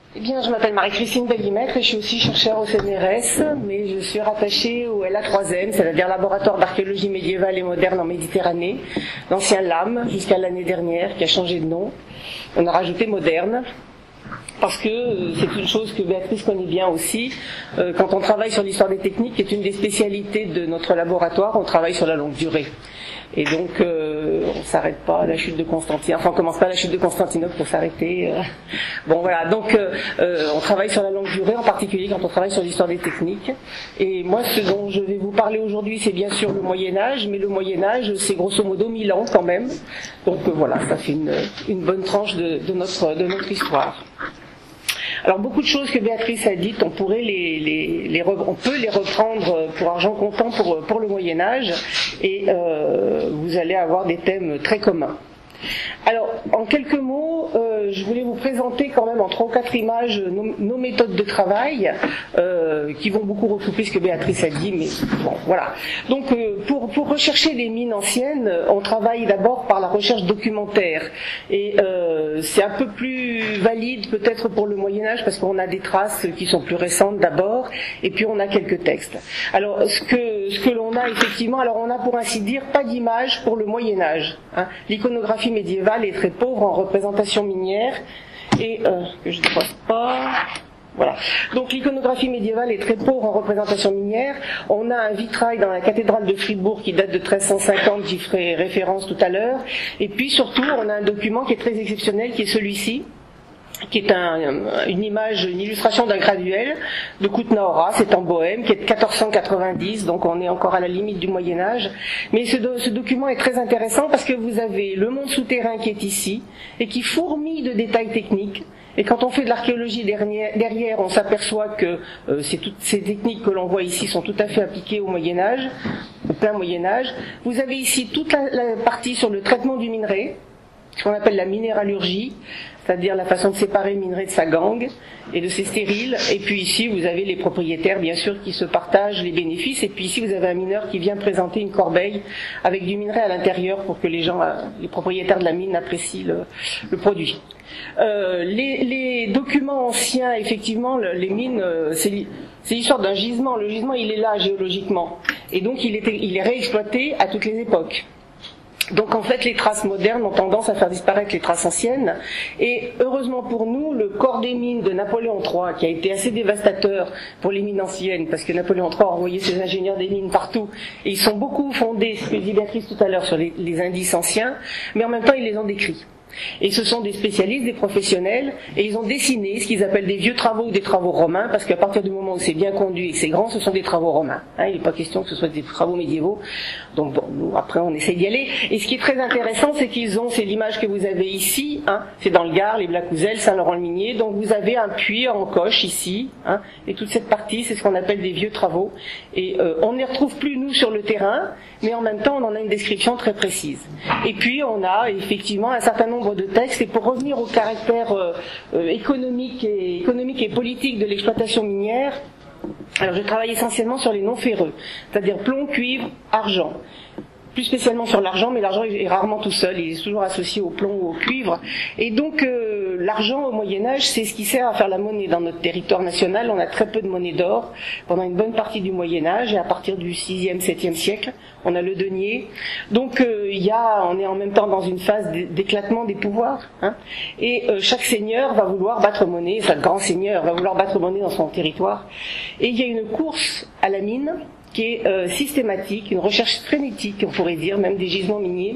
Eh bien, je m'appelle Marie-Christine Bellimètre et je suis aussi chercheure au CNRS, mais je suis rattachée au LA3M, c'est-à-dire Laboratoire d'archéologie médiévale et moderne en Méditerranée, l'ancien LAM, jusqu'à l'année dernière, qui a changé de nom. On a rajouté moderne, parce que c'est une chose que Béatrice connaît bien aussi. Quand on travaille sur l'histoire des techniques, qui est une des spécialités de notre laboratoire, on travaille sur la longue durée. Et donc, on s'arrête pas à la chute de Constantinople. Enfin, on commence pas à la chute de Constantinople pour s'arrêter. Bon, voilà. Donc, on travaille sur la longue durée, en particulier quand on travaille sur l'histoire des techniques. Et moi, ce dont je vais vous parler aujourd'hui, c'est bien sûr le Moyen-Âge, mais le Moyen-Âge, c'est grosso modo 1000 ans quand même. Donc, voilà, ça fait une bonne tranche de notre histoire. Alors beaucoup de choses que Béatrice a dites, on peut les reprendre pour argent comptant pour le Moyen-Âge, et vous allez avoir des thèmes très communs. Alors, en quelques mots, je voulais vous présenter quand même en 3 ou 4 images nos méthodes de travail, qui vont beaucoup recouper ce que Béatrice a dit, mais bon, voilà. Donc, pour rechercher les mines anciennes, on travaille d'abord par la recherche documentaire, et c'est un peu plus valide peut-être pour le Moyen-Âge, parce qu'on a des traces qui sont plus récentes d'abord, et puis on a quelques textes. Alors, ce que l'on a effectivement, alors on a pour ainsi dire pas d'image pour le Moyen-Âge, hein. L'iconographie médiévale est très pauvre en représentation minière, et que je ne croise pas. Voilà. Donc l'iconographie médiévale est très pauvre en représentation minière. On a un vitrail dans la cathédrale de Fribourg qui date de 1350, j'y ferai référence tout à l'heure. Et puis surtout, on a un document qui est très exceptionnel, qui est celui-ci, qui est une illustration d'un graduel de Kutna-Hora, c'est en Bohême, qui est de 1490, donc on est encore à la limite du Moyen-Âge. Mais ce document est très intéressant parce que vous avez le monde souterrain qui est ici, et qui fourmille de détails techniques. Et quand on fait de l'archéologie derrière, on s'aperçoit que toutes ces techniques que l'on voit ici sont tout à fait appliquées au Moyen-Âge, au plein Moyen-Âge. Vous avez ici toute la partie sur le traitement du minerai, ce qu'on appelle la minéralurgie, c'est-à-dire la façon de séparer le minerai de sa gangue et de ses stériles. Et puis ici, vous avez les propriétaires, bien sûr, qui se partagent les bénéfices. Et puis ici, vous avez un mineur qui vient présenter une corbeille avec du minerai à l'intérieur pour que les propriétaires de la mine apprécient le produit. Les documents anciens, effectivement, les mines, c'est l'histoire d'un gisement. Le gisement, il est là géologiquement. Et donc, il est réexploité à toutes les époques. Donc en fait, les traces modernes ont tendance à faire disparaître les traces anciennes, et heureusement pour nous, le corps des mines de Napoléon III, qui a été assez dévastateur pour les mines anciennes, parce que Napoléon III a envoyé ses ingénieurs des mines partout, et ils sont beaucoup fondés, ce que dit Béatrice tout à l'heure, sur les indices anciens, mais en même temps ils les ont décrits. Et ce sont des spécialistes, des professionnels, et ils ont dessiné ce qu'ils appellent des vieux travaux ou des travaux romains, parce qu'à partir du moment où c'est bien conduit et que c'est grand, ce sont des travaux romains. Il n'est pas question que ce soit des travaux médiévaux. Donc bon, nous, après on essaye d'y aller. Et ce qui est très intéressant, c'est c'est l'image que vous avez ici, c'est dans le Gard, les Blacouzelles, Saint-Laurent-le-Minier, donc vous avez un puits en coche ici, et toute cette partie, c'est ce qu'on appelle des vieux travaux. Et on ne les retrouve plus, nous, sur le terrain, mais en même temps, on en a une description très précise. Et puis, on a effectivement un certain nombre de textes, et pour revenir au caractère économique et politique de l'exploitation minière, alors je travaille essentiellement sur les non ferreux, c'est-à-dire plomb, cuivre, argent. Plus spécialement sur l'argent, mais l'argent est rarement tout seul, il est toujours associé au plomb ou au cuivre. Et donc l'argent au Moyen-Âge, c'est ce qui sert à faire la monnaie dans notre territoire national. On a très peu de monnaie d'or pendant une bonne partie du Moyen-Âge, et à partir du 6e, 7e siècle, on a le denier. Donc on est en même temps dans une phase d'éclatement des pouvoirs, et chaque seigneur va vouloir battre monnaie, chaque grand seigneur va vouloir battre monnaie dans son territoire. Et il y a une course à la mine qui est systématique, une recherche frénétique, on pourrait dire, même des gisements miniers,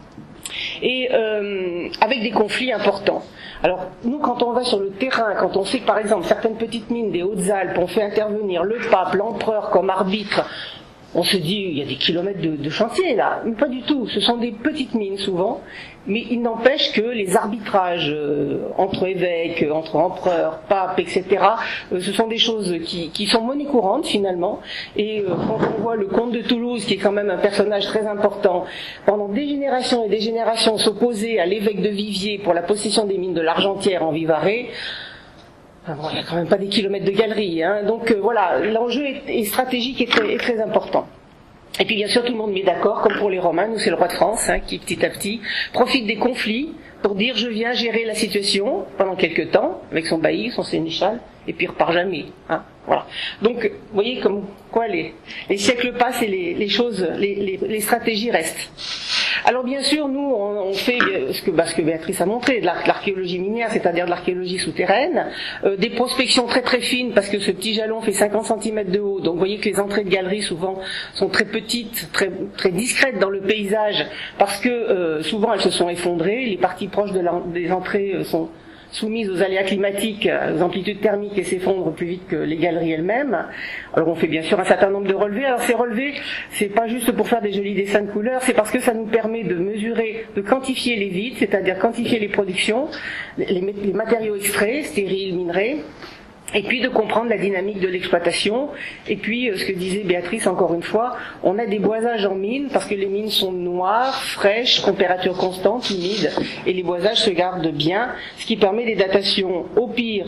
et avec des conflits importants. Alors, nous, quand on va sur le terrain, quand on sait que, par exemple, certaines petites mines des Hautes-Alpes ont fait intervenir le pape, l'empereur comme arbitre, on se dit, il y a des kilomètres de chantier là, mais pas du tout, ce sont des petites mines souvent, mais il n'empêche que les arbitrages entre évêques, entre empereurs, papes, etc., ce sont des choses qui sont monnaie courante finalement, et quand on voit le comte de Toulouse, qui est quand même un personnage très important, pendant des générations et des générations s'opposer à l'évêque de Viviers pour la possession des mines de l'Argentière en Vivarais, bon, il n'y a quand même pas des kilomètres de galeries, donc voilà, l'enjeu est stratégique et très important. Et puis bien sûr tout le monde met d'accord, comme pour les Romains, nous c'est le roi de France qui petit à petit profite des conflits pour dire je viens gérer la situation pendant quelques temps, avec son bailli, son sénéchal, et puis il repart jamais. Hein, voilà. Donc, vous voyez comme quoi les siècles passent et les choses, les stratégies restent. Alors bien sûr, nous, on fait ce que Béatrice a montré, de l'archéologie minière, c'est-à-dire de l'archéologie souterraine, des prospections très très fines, parce que ce petit jalon fait 50 cm de haut, donc vous voyez que les entrées de galeries souvent sont très petites, très, très discrètes dans le paysage, parce que souvent elles se sont effondrées, les parties proches des entrées sont soumises aux aléas climatiques, aux amplitudes thermiques et s'effondrent plus vite que les galeries elles-mêmes. Alors on fait bien sûr un certain nombre de relevés. Alors ces relevés, c'est pas juste pour faire des jolis dessins de couleurs, c'est parce que ça nous permet de mesurer, de quantifier les vides, c'est-à-dire quantifier les productions, les matériaux extraits, stériles, minerais, et puis de comprendre la dynamique de l'exploitation. Et puis, ce que disait Béatrice encore une fois, on a des boisages en mine, parce que les mines sont noires, fraîches, température constante, humides, et les boisages se gardent bien, ce qui permet des datations au pire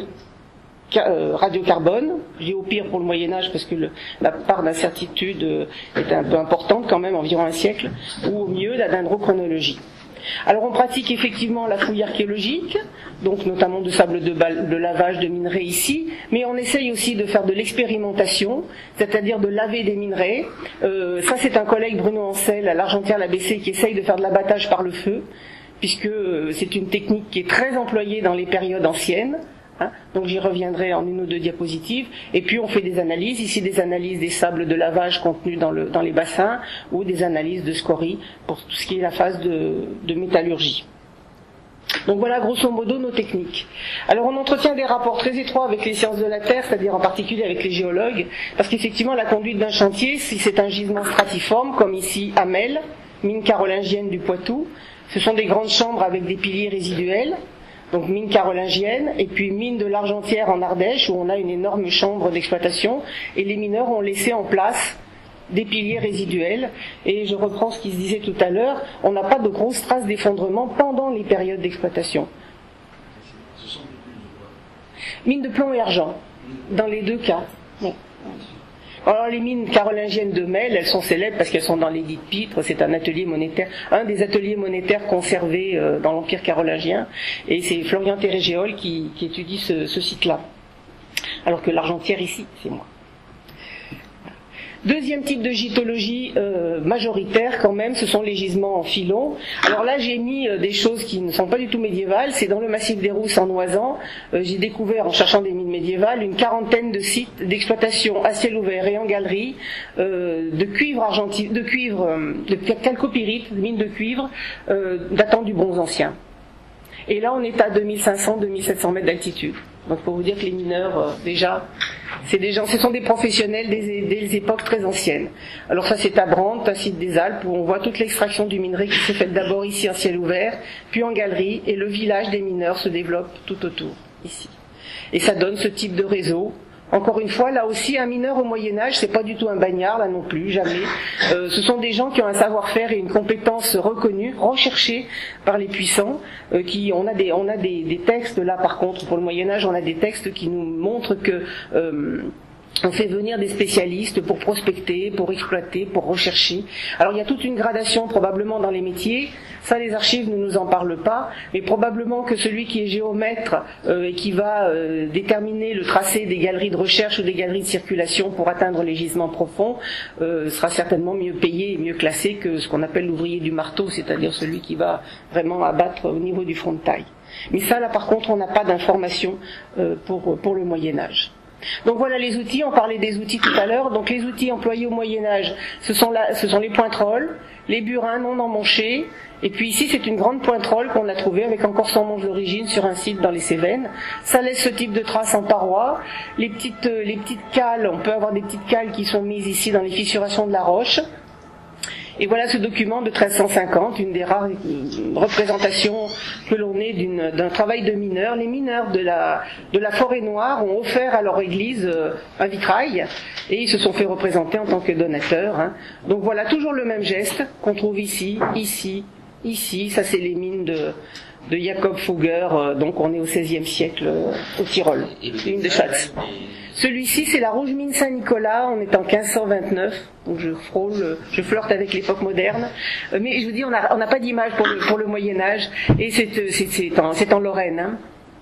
radiocarbone. Je dis au pire pour le Moyen-Âge parce que la part d'incertitude est un peu importante quand même, environ un siècle, ou au mieux la dendrochronologie. Alors on pratique effectivement la fouille archéologique, donc notamment de sable de lavage de minerais ici, mais on essaye aussi de faire de l'expérimentation, c'est-à-dire de laver des minerais. Ça c'est un collègue, Bruno Ancel, à l'Argentière-l'ABC, qui essaye de faire de l'abattage par le feu, puisque c'est une technique qui est très employée dans les périodes anciennes. Hein, donc j'y reviendrai en une ou deux diapositives. Et puis on fait des analyses, ici des analyses des sables de lavage contenus dans les bassins, ou des analyses de scories pour tout ce qui est la phase de métallurgie. Donc voilà grosso modo nos techniques. Alors on entretient des rapports très étroits avec les sciences de la Terre, c'est-à-dire en particulier avec les géologues, parce qu'effectivement la conduite d'un chantier, si c'est un gisement stratiforme, comme ici à Mel, mine carolingienne du Poitou, ce sont des grandes chambres avec des piliers résiduels. Donc mine carolingienne, et puis mine de l'Argentière en Ardèche, où on a une énorme chambre d'exploitation, et les mineurs ont laissé en place des piliers résiduels. Et je reprends ce qui se disait tout à l'heure, on n'a pas de grosses traces d'effondrement pendant les périodes d'exploitation. Mine de plomb et argent, dans les deux cas. Oui. Alors les mines carolingiennes de Mel, elles sont célèbres parce qu'elles sont dans l'édit de Pitre, c'est un atelier monétaire, un des ateliers monétaires conservés dans l'Empire carolingien, et c'est Florian Térégéol qui étudie ce site-là. Alors que l'Argentière ici, c'est moi. Deuxième type de gitologie majoritaire quand même, ce sont les gisements en filon. Alors là j'ai mis des choses qui ne sont pas du tout médiévales, c'est dans le massif des Rousses en Oisan. J'ai découvert en cherchant des mines médiévales une quarantaine de sites d'exploitation à ciel ouvert et en galerie de cuivre argentique, de calcopyrite, de mines de cuivre datant du bronze ancien. Et là on est à 2500-2700 mètres d'altitude. Donc pour vous dire que les mineurs déjà ce sont des professionnels des époques très anciennes. Alors ça c'est à Brandt, un site des Alpes, où on voit toute l'extraction du minerai qui s'est faite d'abord ici en ciel ouvert, puis en galerie, et le village des mineurs se développe tout autour, ici. Et ça donne ce type de réseau. Encore une fois, là aussi, un mineur au Moyen-Âge, c'est pas du tout un bagnard, là non plus, jamais. Ce sont des gens qui ont un savoir-faire et une compétence reconnue, recherchée par les puissants. On a des textes, là par contre, pour le Moyen-Âge, on a des textes qui nous montrent que on fait venir des spécialistes pour prospecter, pour exploiter, pour rechercher. Alors il y a toute une gradation probablement dans les métiers, ça les archives ne nous en parlent pas, mais probablement que celui qui est géomètre et qui va déterminer le tracé des galeries de recherche ou des galeries de circulation pour atteindre les gisements profonds sera certainement mieux payé et mieux classé que ce qu'on appelle l'ouvrier du marteau, c'est-à-dire celui qui va vraiment abattre au niveau du front de taille. Mais ça là par contre on n'a pas d'informations pour le Moyen-Âge. Donc voilà les outils, on parlait des outils tout à l'heure. Donc les outils employés au Moyen-Âge, ce sont les pointerolles, les burins non emmanchés, et puis ici c'est une grande pointerolle qu'on a trouvée avec encore son manche d'origine sur un site dans les Cévennes. Ça laisse ce type de traces en paroi. Les petites cales, on peut avoir des petites cales qui sont mises ici dans les fissurations de la roche. Et voilà ce document de 1350, une des rares représentations que l'on ait d'un travail de mineurs. Les mineurs de la Forêt Noire ont offert à leur église un vitrail et ils se sont fait représenter en tant que donateurs. Hein. Donc voilà toujours le même geste qu'on trouve ici. Ça c'est les mines de Jacob Fugger, donc on est au XVIe siècle au Tyrol, une de Schatz. Celui-ci, c'est la Rouge Mine Saint-Nicolas, on est en 1529, donc je flirte avec l'époque moderne, mais je vous dis, on n'a pas d'image pour le Moyen-Âge, et c'est en Lorraine. Hein.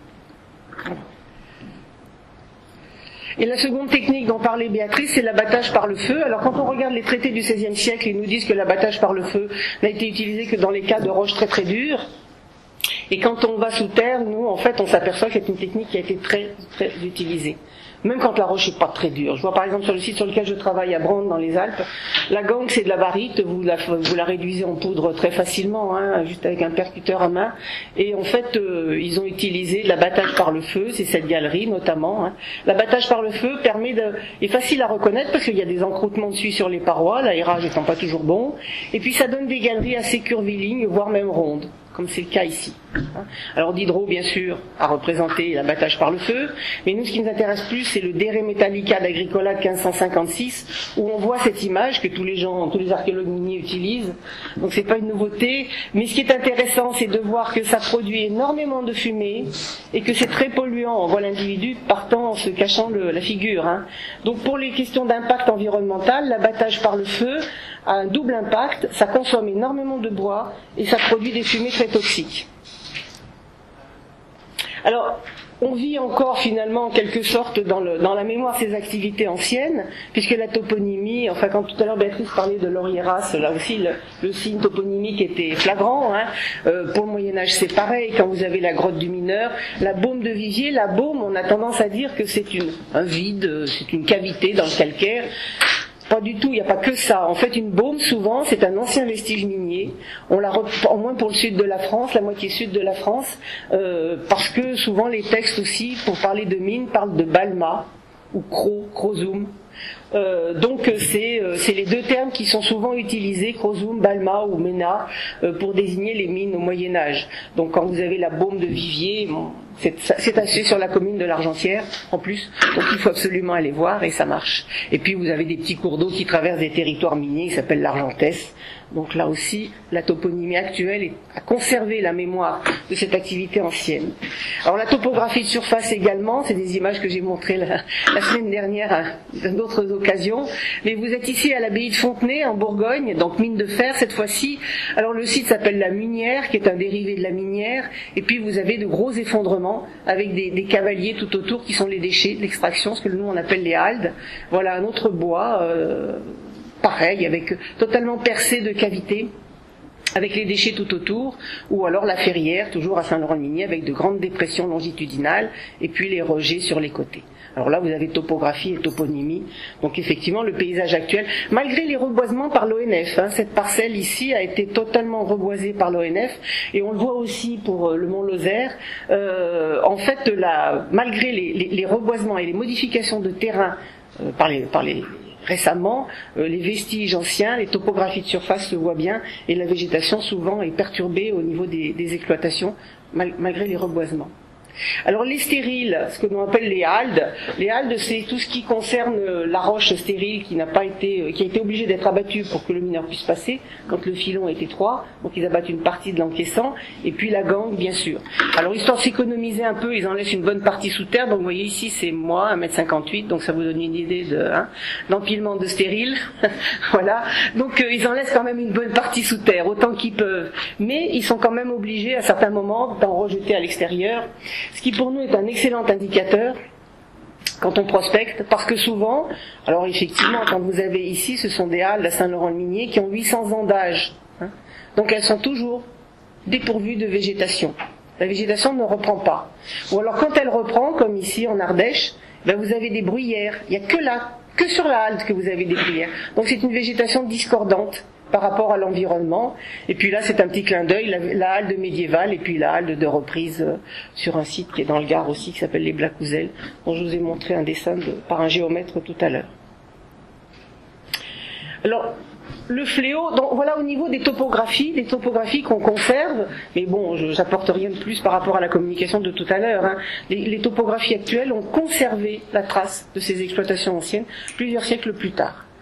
Et la seconde technique dont parlait Béatrice, c'est l'abattage par le feu. Alors quand on regarde les traités du XVIe siècle, ils nous disent que l'abattage par le feu n'a été utilisé que dans les cas de roches très très dures. Et quand on va sous terre, nous, en fait, on s'aperçoit que c'est une technique qui a été très très utilisée. Même quand la roche n'est pas très dure. Je vois par exemple sur le site sur lequel je travaille à Brande dans les Alpes, la gangue c'est de la barite, vous la réduisez en poudre très facilement, hein, juste avec un percuteur à main. Et en fait, ils ont utilisé l'abattage par le feu, c'est cette galerie notamment. Hein. L'abattage par le feu est facile à reconnaître parce qu'il y a des encroûtements dessus sur les parois, l'aérage étant pas toujours bon. Et puis ça donne des galeries assez curvilignes, voire même rondes, comme c'est le cas ici. Alors Diderot, bien sûr, a représenté l'abattage par le feu, mais nous, ce qui nous intéresse plus, c'est le De Re Metallica d'Agricola de 1556, où on voit cette image que tous les archéologues miniers utilisent. Donc c'est pas une nouveauté, mais ce qui est intéressant, c'est de voir que ça produit énormément de fumée, et que c'est très polluant. On voit l'individu partant en se cachant la figure. Hein. Donc pour les questions d'impact environnemental, l'abattage par le feu a un double impact, ça consomme énormément de bois, et ça produit des fumées très toxiques. Alors, on vit encore finalement en quelque sorte dans la mémoire ces activités anciennes, puisque la toponymie, enfin quand tout à l'heure Béatrice parlait de l'Orieras, là aussi le signe toponymique était flagrant. Hein. Pour le Moyen-Âge c'est pareil, quand vous avez la grotte du Mineur, la baume de Viviers, la baume on a tendance à dire que c'est un vide, c'est une cavité dans le calcaire. Pas du tout, il n'y a pas que ça. En fait, une baume, souvent, c'est un ancien vestige minier. On la au moins pour le sud de la France, la moitié sud de la France, parce que souvent les textes aussi, pour parler de mines, parlent de Balma ou Crozum. Donc c'est les deux termes qui sont souvent utilisés, Crozum, Balma ou Mena, pour désigner les mines au Moyen-Âge. Donc quand vous avez la baume de Viviers, bon, c'est assis sur la commune de l'Argentière en plus, donc il faut absolument aller voir et ça marche. Et puis vous avez des petits cours d'eau qui traversent des territoires miniers qui s'appellent l'Argentès. Donc là aussi, la toponymie actuelle a conservé la mémoire de cette activité ancienne. Alors la topographie de surface également, c'est des images que j'ai montrées la semaine dernière à d'autres occasions. Mais vous êtes ici à l'abbaye de Fontenay en Bourgogne, donc mine de fer cette fois-ci. Alors le site s'appelle la Munière, qui est un dérivé de la minière. Et puis vous avez de gros effondrements avec des cavaliers tout autour qui sont les déchets de l'extraction, ce que nous on appelle les haldes. Voilà un autre bois. Pareil, totalement percé de cavités, avec les déchets tout autour, ou alors la Ferrière, toujours à Saint-Laurent-le-Minier, avec de grandes dépressions longitudinales, et puis les rejets sur les côtés. Alors là, vous avez topographie et toponymie. Donc effectivement, le paysage actuel, malgré les reboisements par l'ONF, hein, cette parcelle ici a été totalement reboisée par l'ONF, et on le voit aussi pour le Mont Lozère. En fait, malgré les reboisements et les modifications de terrain récemment, les vestiges anciens, les topographies de surface se voient bien, et la végétation souvent est perturbée au niveau des exploitations, malgré les reboisements. Alors les stériles, ce que l'on appelle les haldes c'est tout ce qui concerne la roche stérile qui a été obligée d'être abattue pour que le mineur puisse passer quand le filon est étroit, donc ils abattent une partie de l'encaissant, et puis la gangue bien sûr. Alors histoire de s'économiser un peu, ils en laissent une bonne partie sous terre, donc vous voyez ici c'est moi, 1m58, donc ça vous donne une idée d'empilement de stériles, voilà, donc ils en laissent quand même une bonne partie sous terre, autant qu'ils peuvent, mais ils sont quand même obligés à certains moments d'en rejeter à l'extérieur, ce qui pour nous est un excellent indicateur quand on prospecte, parce que souvent, alors effectivement, quand vous avez ici, ce sont des halles à Saint-Laurent-le-Minier qui ont 800 ans d'âge, hein, donc elles sont toujours dépourvues de végétation. La végétation ne reprend pas. Ou alors quand elle reprend, comme ici en Ardèche, ben vous avez des bruyères. Il n'y a que sur la halte que vous avez des bruyères. Donc c'est une végétation discordante par rapport à l'environnement. Et puis là, c'est un petit clin d'œil, la halde médiévale et puis la halde de reprise sur un site qui est dans le Gard aussi, qui s'appelle les Blacouzelles, dont je vous ai montré un dessin par un géomètre tout à l'heure. Alors, le fléau, donc voilà au niveau des topographies qu'on conserve, mais bon, j'apporte rien de plus par rapport à la communication de tout à l'heure. Hein. Les topographies actuelles ont conservé la trace de ces exploitations anciennes plusieurs siècles plus tard.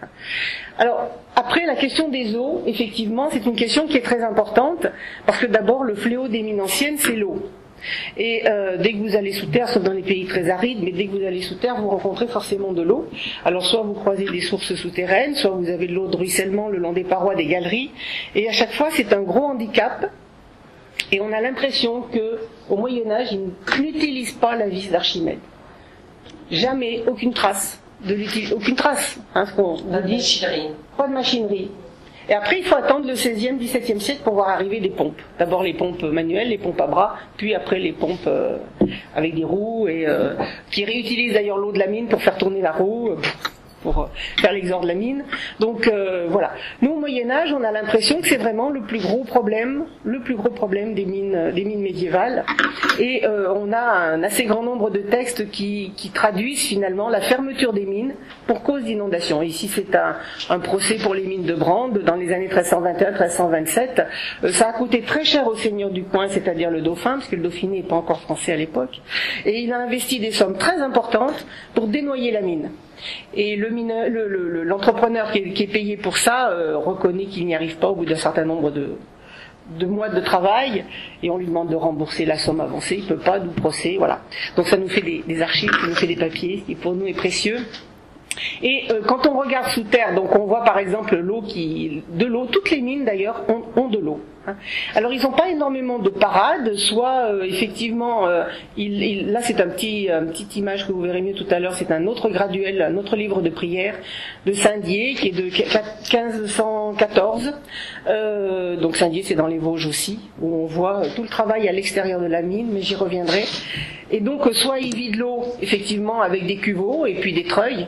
Alors, après, la question des eaux, effectivement, c'est une question qui est très importante, parce que d'abord, le fléau des mines anciennes, c'est l'eau. Et dès que vous allez sous terre, sauf dans les pays très arides, mais dès que vous allez sous terre, vous rencontrez forcément de l'eau. Alors soit vous croisez des sources souterraines, soit vous avez de l'eau de ruissellement le long des parois des galeries, et à chaque fois c'est un gros handicap, et on a l'impression que au Moyen-Âge, ils n'utilisent pas la vis d'Archimède. Jamais, aucune trace aucune trace, hein, ce qu'on vous dit, pas de machinerie. Et après, il faut attendre le XVIe, XVIIe siècle pour voir arriver des pompes. D'abord les pompes manuelles, les pompes à bras, puis après les pompes avec des roues, et qui réutilisent d'ailleurs l'eau de la mine pour faire tourner la roue, pour faire l'exor de la mine. Donc voilà. Nous, au Moyen-Âge, on a l'impression que c'est vraiment le plus gros problème des mines médiévales. Et on a un assez grand nombre de textes qui traduisent finalement la fermeture des mines pour cause d'inondation. Ici, c'est un procès pour les mines de Brande dans les années 1321-1327. Ça a coûté très cher au seigneur du coin, c'est-à-dire le dauphin, parce que le Dauphiné n'est pas encore français à l'époque. Et il a investi des sommes très importantes pour dénoyer la mine. Et l'entrepreneur qui est payé pour ça reconnaît qu'il n'y arrive pas au bout d'un certain nombre de mois de travail, et on lui demande de rembourser la somme avancée, il ne peut pas, d'où procès, voilà. Donc ça nous fait des archives, ça nous fait des papiers, qui pour nous est précieux. Et quand on regarde sous terre, donc on voit par exemple de l'eau, toutes les mines d'ailleurs ont de l'eau. Alors ils n'ont pas énormément de parades, soit effectivement, là c'est une petite image que vous verrez mieux tout à l'heure, c'est un autre graduel, un autre livre de prière de Saint-Dié qui est de 1514. Donc Saint-Dié c'est dans les Vosges aussi, où on voit tout le travail à l'extérieur de la mine, mais j'y reviendrai. Et donc soit il vide l'eau effectivement avec des cuveaux et puis des treuils,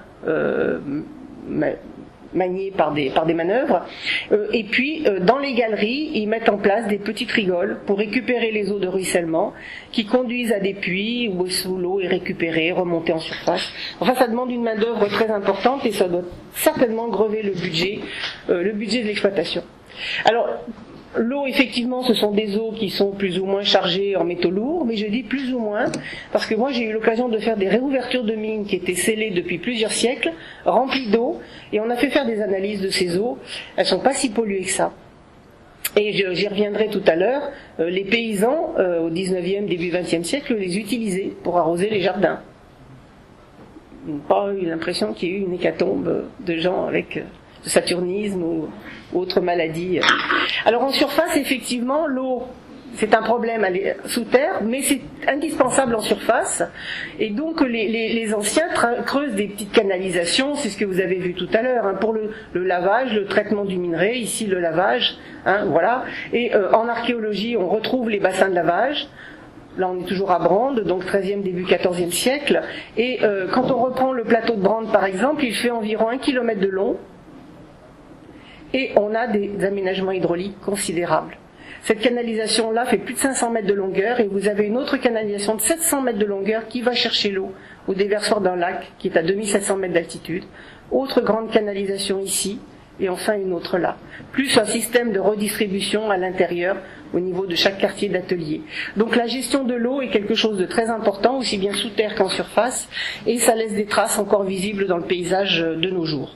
maniés par des manœuvres, et puis dans les galeries ils mettent en place des petites rigoles pour récupérer les eaux de ruissellement qui conduisent à des puits où l'eau est récupérée, remontée en surface. Enfin ça demande une main d'œuvre très importante et ça doit certainement grever le budget de l'exploitation. Alors l'eau, effectivement, ce sont des eaux qui sont plus ou moins chargées en métaux lourds, mais je dis plus ou moins, parce que moi j'ai eu l'occasion de faire des réouvertures de mines qui étaient scellées depuis plusieurs siècles, remplies d'eau, et on a fait faire des analyses de ces eaux, elles sont pas si polluées que ça. Et j'y reviendrai tout à l'heure, les paysans, au 19e, début 20e siècle, les utilisaient pour arroser les jardins. Pas eu l'impression qu'il y ait eu une hécatombe de gens avec de saturnisme ou autre maladie. Alors en surface, effectivement, l'eau, c'est un problème sous terre, mais c'est indispensable en surface. Et donc les anciens creusent des petites canalisations, c'est ce que vous avez vu tout à l'heure, pour le lavage, le traitement du minerai, ici le lavage, voilà. Et en archéologie, on retrouve les bassins de lavage. Là, on est toujours à Brande, donc 13e, début 14e siècle. Et quand on reprend le plateau de Brande, par exemple, il fait environ 1 km de long. Et on a des aménagements hydrauliques considérables. Cette canalisation-là fait plus de 500 mètres de longueur, et vous avez une autre canalisation de 700 mètres de longueur qui va chercher l'eau au déversoir d'un lac qui est à 2700 mètres d'altitude. Autre grande canalisation ici, et enfin une autre là. Plus un système de redistribution à l'intérieur au niveau de chaque quartier d'atelier. Donc la gestion de l'eau est quelque chose de très important, aussi bien sous terre qu'en surface, et ça laisse des traces encore visibles dans le paysage de nos jours.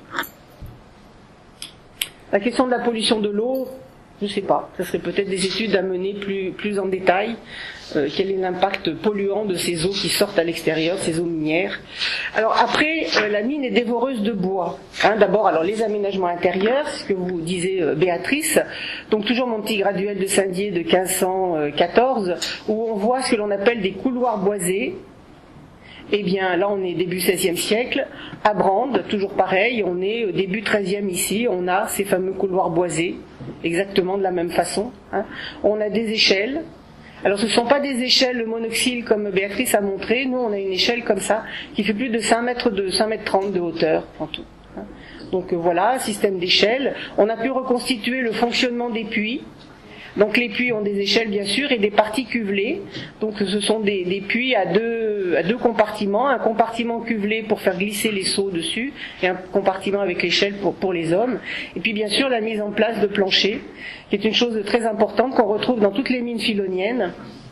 La question de la pollution de l'eau, je ne sais pas, ce serait peut-être des études à mener plus en détail. Quel est l'impact polluant de ces eaux qui sortent à l'extérieur, ces eaux minières. Alors après, la mine est dévoreuse de bois. D'abord, alors les aménagements intérieurs, ce que vous disiez Béatrice, donc toujours mon petit graduel de Saint-Dié de 1514, où on voit ce que l'on appelle des couloirs boisés. Eh bien, là, on est début XVIe siècle, à Brande, toujours pareil, on est début XIIIe ici, on a ces fameux couloirs boisés, exactement de la même façon. On a des échelles. Alors, ce ne sont pas des échelles monoxyles comme Béatrice a montré, nous, on a une échelle comme ça, qui fait plus de 5 mètres 30 de hauteur, en tout. Donc voilà, système d'échelles. On a pu reconstituer le fonctionnement des puits. Donc les puits ont des échelles bien sûr et des parties cuvelées. Donc ce sont des puits à deux compartiments, un compartiment cuvelé pour faire glisser les seaux dessus et un compartiment avec l'échelle pour les hommes. Et puis bien sûr la mise en place de planchers, qui est une chose très importante qu'on retrouve dans toutes les mines filoniennes.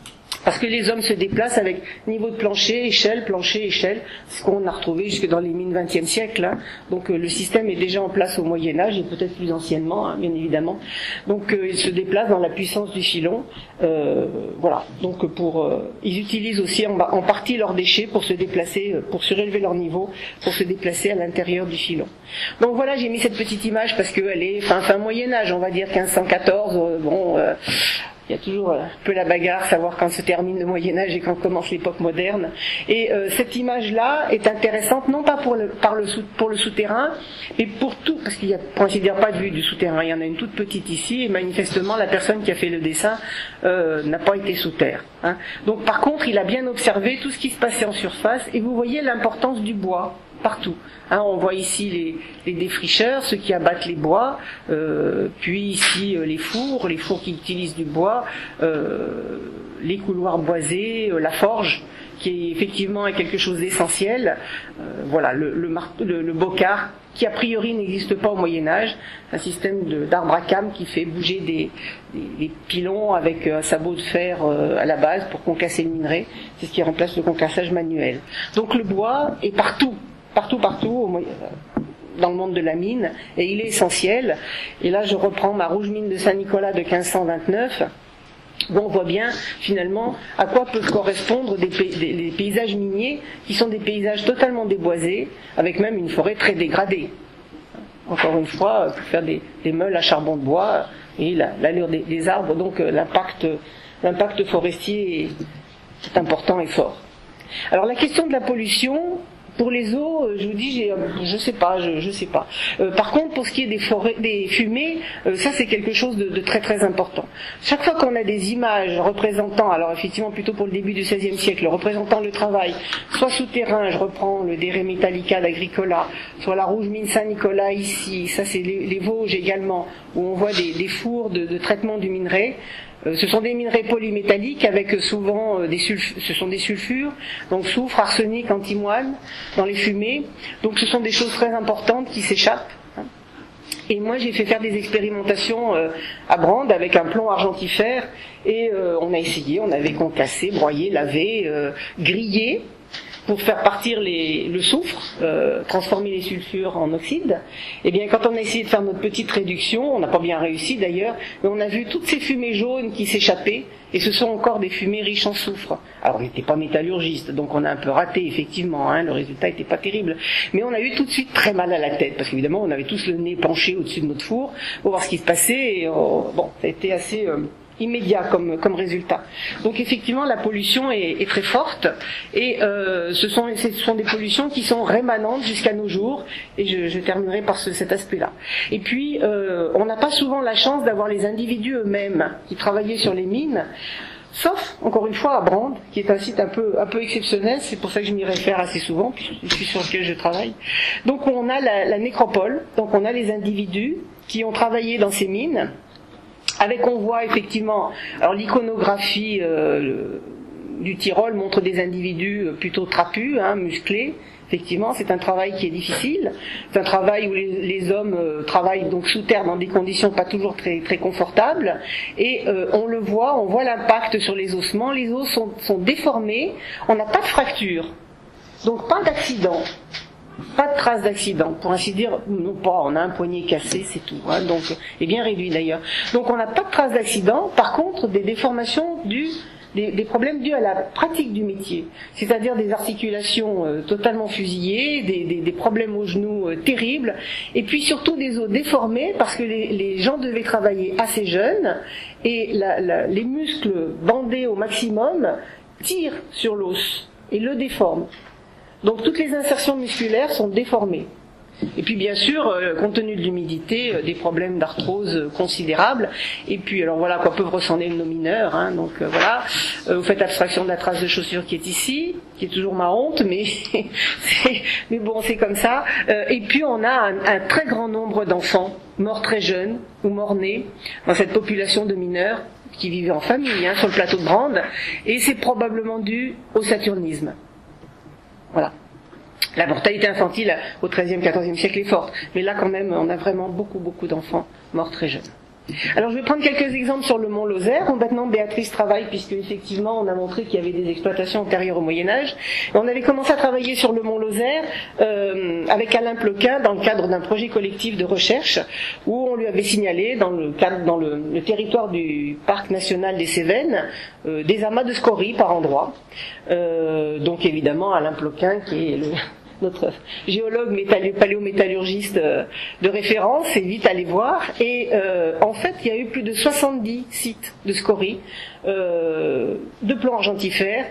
Parce que les hommes se déplacent avec niveau de plancher, échelle, ce qu'on a retrouvé jusque dans les mines 20e siècle. Hein. Donc le système est déjà en place au Moyen-Âge et peut-être plus anciennement, hein, bien évidemment. Donc ils se déplacent dans la puissance du filon. Voilà. Donc ils utilisent aussi en partie leurs déchets pour se déplacer, pour surélever leur niveau, pour se déplacer à l'intérieur du filon. Donc voilà, j'ai mis cette petite image parce qu'elle est fin Moyen-Âge, on va dire 1514. Il y a toujours un peu la bagarre, savoir quand se termine le Moyen-Âge et quand commence l'époque moderne. Et cette image-là est intéressante, non pas pour le souterrain, mais pour tout, parce qu'il n'y a, pour ainsi dire, pas de vue du souterrain. Il y en a une toute petite ici, et manifestement, la personne qui a fait le dessin n'a pas été sous terre. Hein. Donc par contre, il a bien observé tout ce qui se passait en surface, et vous voyez l'importance du bois. Partout. Hein, on voit ici les défricheurs, ceux qui abattent les bois, puis ici les fours qui utilisent du bois, les couloirs boisés, la forge, qui effectivement est quelque chose d'essentiel. Voilà, le bocard, qui a priori n'existe pas au Moyen-Âge, un système d'arbre à cames qui fait bouger des pilons avec un sabot de fer à la base pour concasser le minerai. C'est ce qui remplace le concassage manuel. Donc le bois est partout dans le monde de la mine, et il est essentiel. Et là je reprends ma rouge mine de Saint-Nicolas de 1529, où on voit bien finalement à quoi peuvent correspondre des paysages miniers qui sont des paysages totalement déboisés, avec même une forêt très dégradée. Encore une fois, pour faire des meules à charbon de bois, et l'allure des arbres, donc l'impact forestier est important et fort. Alors la question de la pollution, pour les eaux, je vous dis, je sais pas. Par contre, pour ce qui est des fumées, ça c'est quelque chose de très très important. Chaque fois qu'on a des images représentant, alors effectivement plutôt pour le début du XVIe siècle, représentant le travail, soit souterrain, je reprends le De Re Metallica d'Agricola, soit la rouge mine Saint-Nicolas ici, ça c'est les Vosges également, où on voit des fours de traitement du minerai. Ce sont des minerais polymétalliques avec souvent ce sont des sulfures, donc soufre, arsenic, antimoine dans les fumées. Donc ce sont des choses très importantes qui s'échappent. Et moi j'ai fait faire des expérimentations à Brande avec un plomb argentifère et on a essayé, on avait concassé, broyé, lavé, grillé pour faire partir le soufre, transformer les sulfures en oxyde. Et bien quand on a essayé de faire notre petite réduction, on n'a pas bien réussi d'ailleurs, mais on a vu toutes ces fumées jaunes qui s'échappaient, et ce sont encore des fumées riches en soufre. Alors on n'était pas métallurgiste, donc on a un peu raté effectivement, hein, le résultat n'était pas terrible, mais on a eu tout de suite très mal à la tête, parce qu'évidemment on avait tous le nez penché au-dessus de notre four pour voir ce qui se passait, et bon, ça a été assez immédiat comme résultat. Donc effectivement la pollution est très forte, et ce sont des pollutions qui sont rémanentes jusqu'à nos jours, et je terminerai par cet aspect-là. Et puis on n'a pas souvent la chance d'avoir les individus eux-mêmes qui travaillaient sur les mines, sauf encore une fois à Brande, qui est un site un peu exceptionnel, c'est pour ça que je m'y réfère assez souvent, puisque je suis sur lequel je travaille. Donc on a la nécropole, donc on a les individus qui ont travaillé dans ces mines, avec on voit effectivement, alors l'iconographie du Tyrol montre des individus plutôt trapus, hein, musclés. Effectivement, c'est un travail qui est difficile. C'est un travail où les hommes travaillent donc sous terre dans des conditions pas toujours très très confortables. Et on voit l'impact sur les ossements. Les os sont déformés. On n'a pas de fracture, donc pas d'accident. Pas de traces d'accident, pour ainsi dire, non pas, on a un poignet cassé, c'est tout, hein, donc, et bien réduit d'ailleurs. Donc on n'a pas de traces d'accident, par contre des déformations des problèmes dus à la pratique du métier, c'est-à-dire des articulations totalement fusillées, des problèmes aux genoux terribles, et puis surtout des os déformés, parce que les gens devaient travailler assez jeunes, et les muscles bandés au maximum tirent sur l'os et le déforment. Donc toutes les insertions musculaires sont déformées. Et puis bien sûr, compte tenu de l'humidité, des problèmes d'arthrose considérables. Et puis alors voilà à quoi peuvent ressembler nos mineurs. Hein, donc voilà, vous faites abstraction de la trace de chaussure qui est ici, qui est toujours ma honte, mais mais bon c'est comme ça. Et puis on a un très grand nombre d'enfants morts très jeunes ou morts-nés dans cette population de mineurs qui vivaient en famille, hein, sur le plateau de Brande. Et c'est probablement dû au saturnisme. Voilà. La mortalité infantile au XIIIe, XIVe siècle est forte, mais là quand même on a vraiment beaucoup d'enfants morts très jeunes. Alors je vais prendre quelques exemples sur le mont Lozère, où maintenant Béatrice travaille, puisque effectivement on a montré qu'il y avait des exploitations antérieures au Moyen-Âge. On avait commencé à travailler sur le mont Lozère avec Alain Ploquin dans le cadre d'un projet collectif de recherche, où on lui avait signalé dans le territoire du parc national des Cévennes des amas de scories par endroits. Donc évidemment Alain Ploquin, qui est notre géologue paléométallurgiste de référence, est vite allé voir, et en fait il y a eu plus de 70 sites de scories de plans argentifères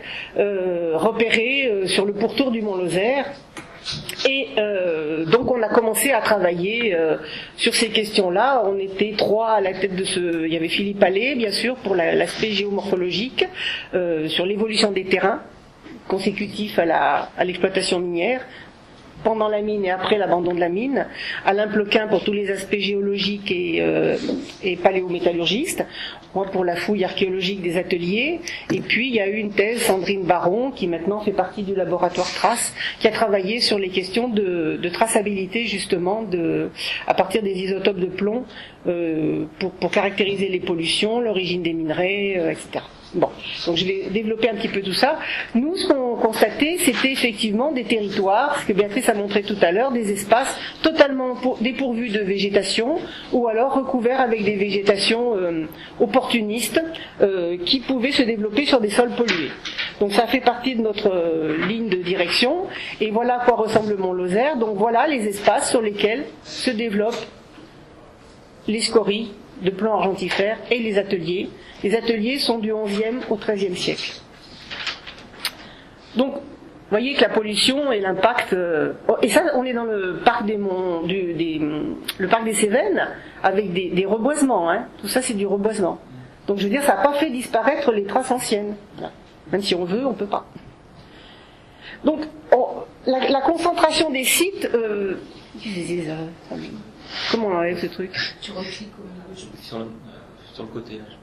repérés sur le pourtour du mont Lozère. Et donc on a commencé à travailler sur ces questions-là. On était 3 à la tête de ce... Il y avait Philippe Allais, bien sûr, pour l'aspect géomorphologique, sur l'évolution des terrains consécutif à l'exploitation minière, pendant la mine et après l'abandon de la mine, Alain Ploquin pour tous les aspects géologiques et paléométallurgistes, moi pour la fouille archéologique des ateliers, et puis il y a eu une thèse, Sandrine Baron, qui maintenant fait partie du laboratoire Trace, qui a travaillé sur les questions de traçabilité justement à partir des isotopes de plomb pour caractériser les pollutions, l'origine des minerais, etc. Bon, donc je vais développer un petit peu tout ça. Nous, ce qu'on constatait, c'était effectivement des territoires, ce que Béatrice a montré tout à l'heure, des espaces totalement dépourvus de végétation, ou alors recouverts avec des végétations opportunistes qui pouvaient se développer sur des sols pollués. Donc ça fait partie de notre ligne de direction, et voilà à quoi ressemble le mont Lozère. Donc voilà les espaces sur lesquels se développent les scories de plans argentifères et les ateliers. Les ateliers sont du XIe au XIIIe siècle. Donc, vous voyez que la pollution et l'impact... et ça, on est dans le parc le parc des Cévennes, avec des reboisements. Hein. Tout ça, c'est du reboisement. Donc, je veux dire, ça n'a pas fait disparaître les traces anciennes. Même si on veut, on ne peut pas. Donc, la concentration des sites... comment on enlève ce truc? Tu recliques sur le côté, là.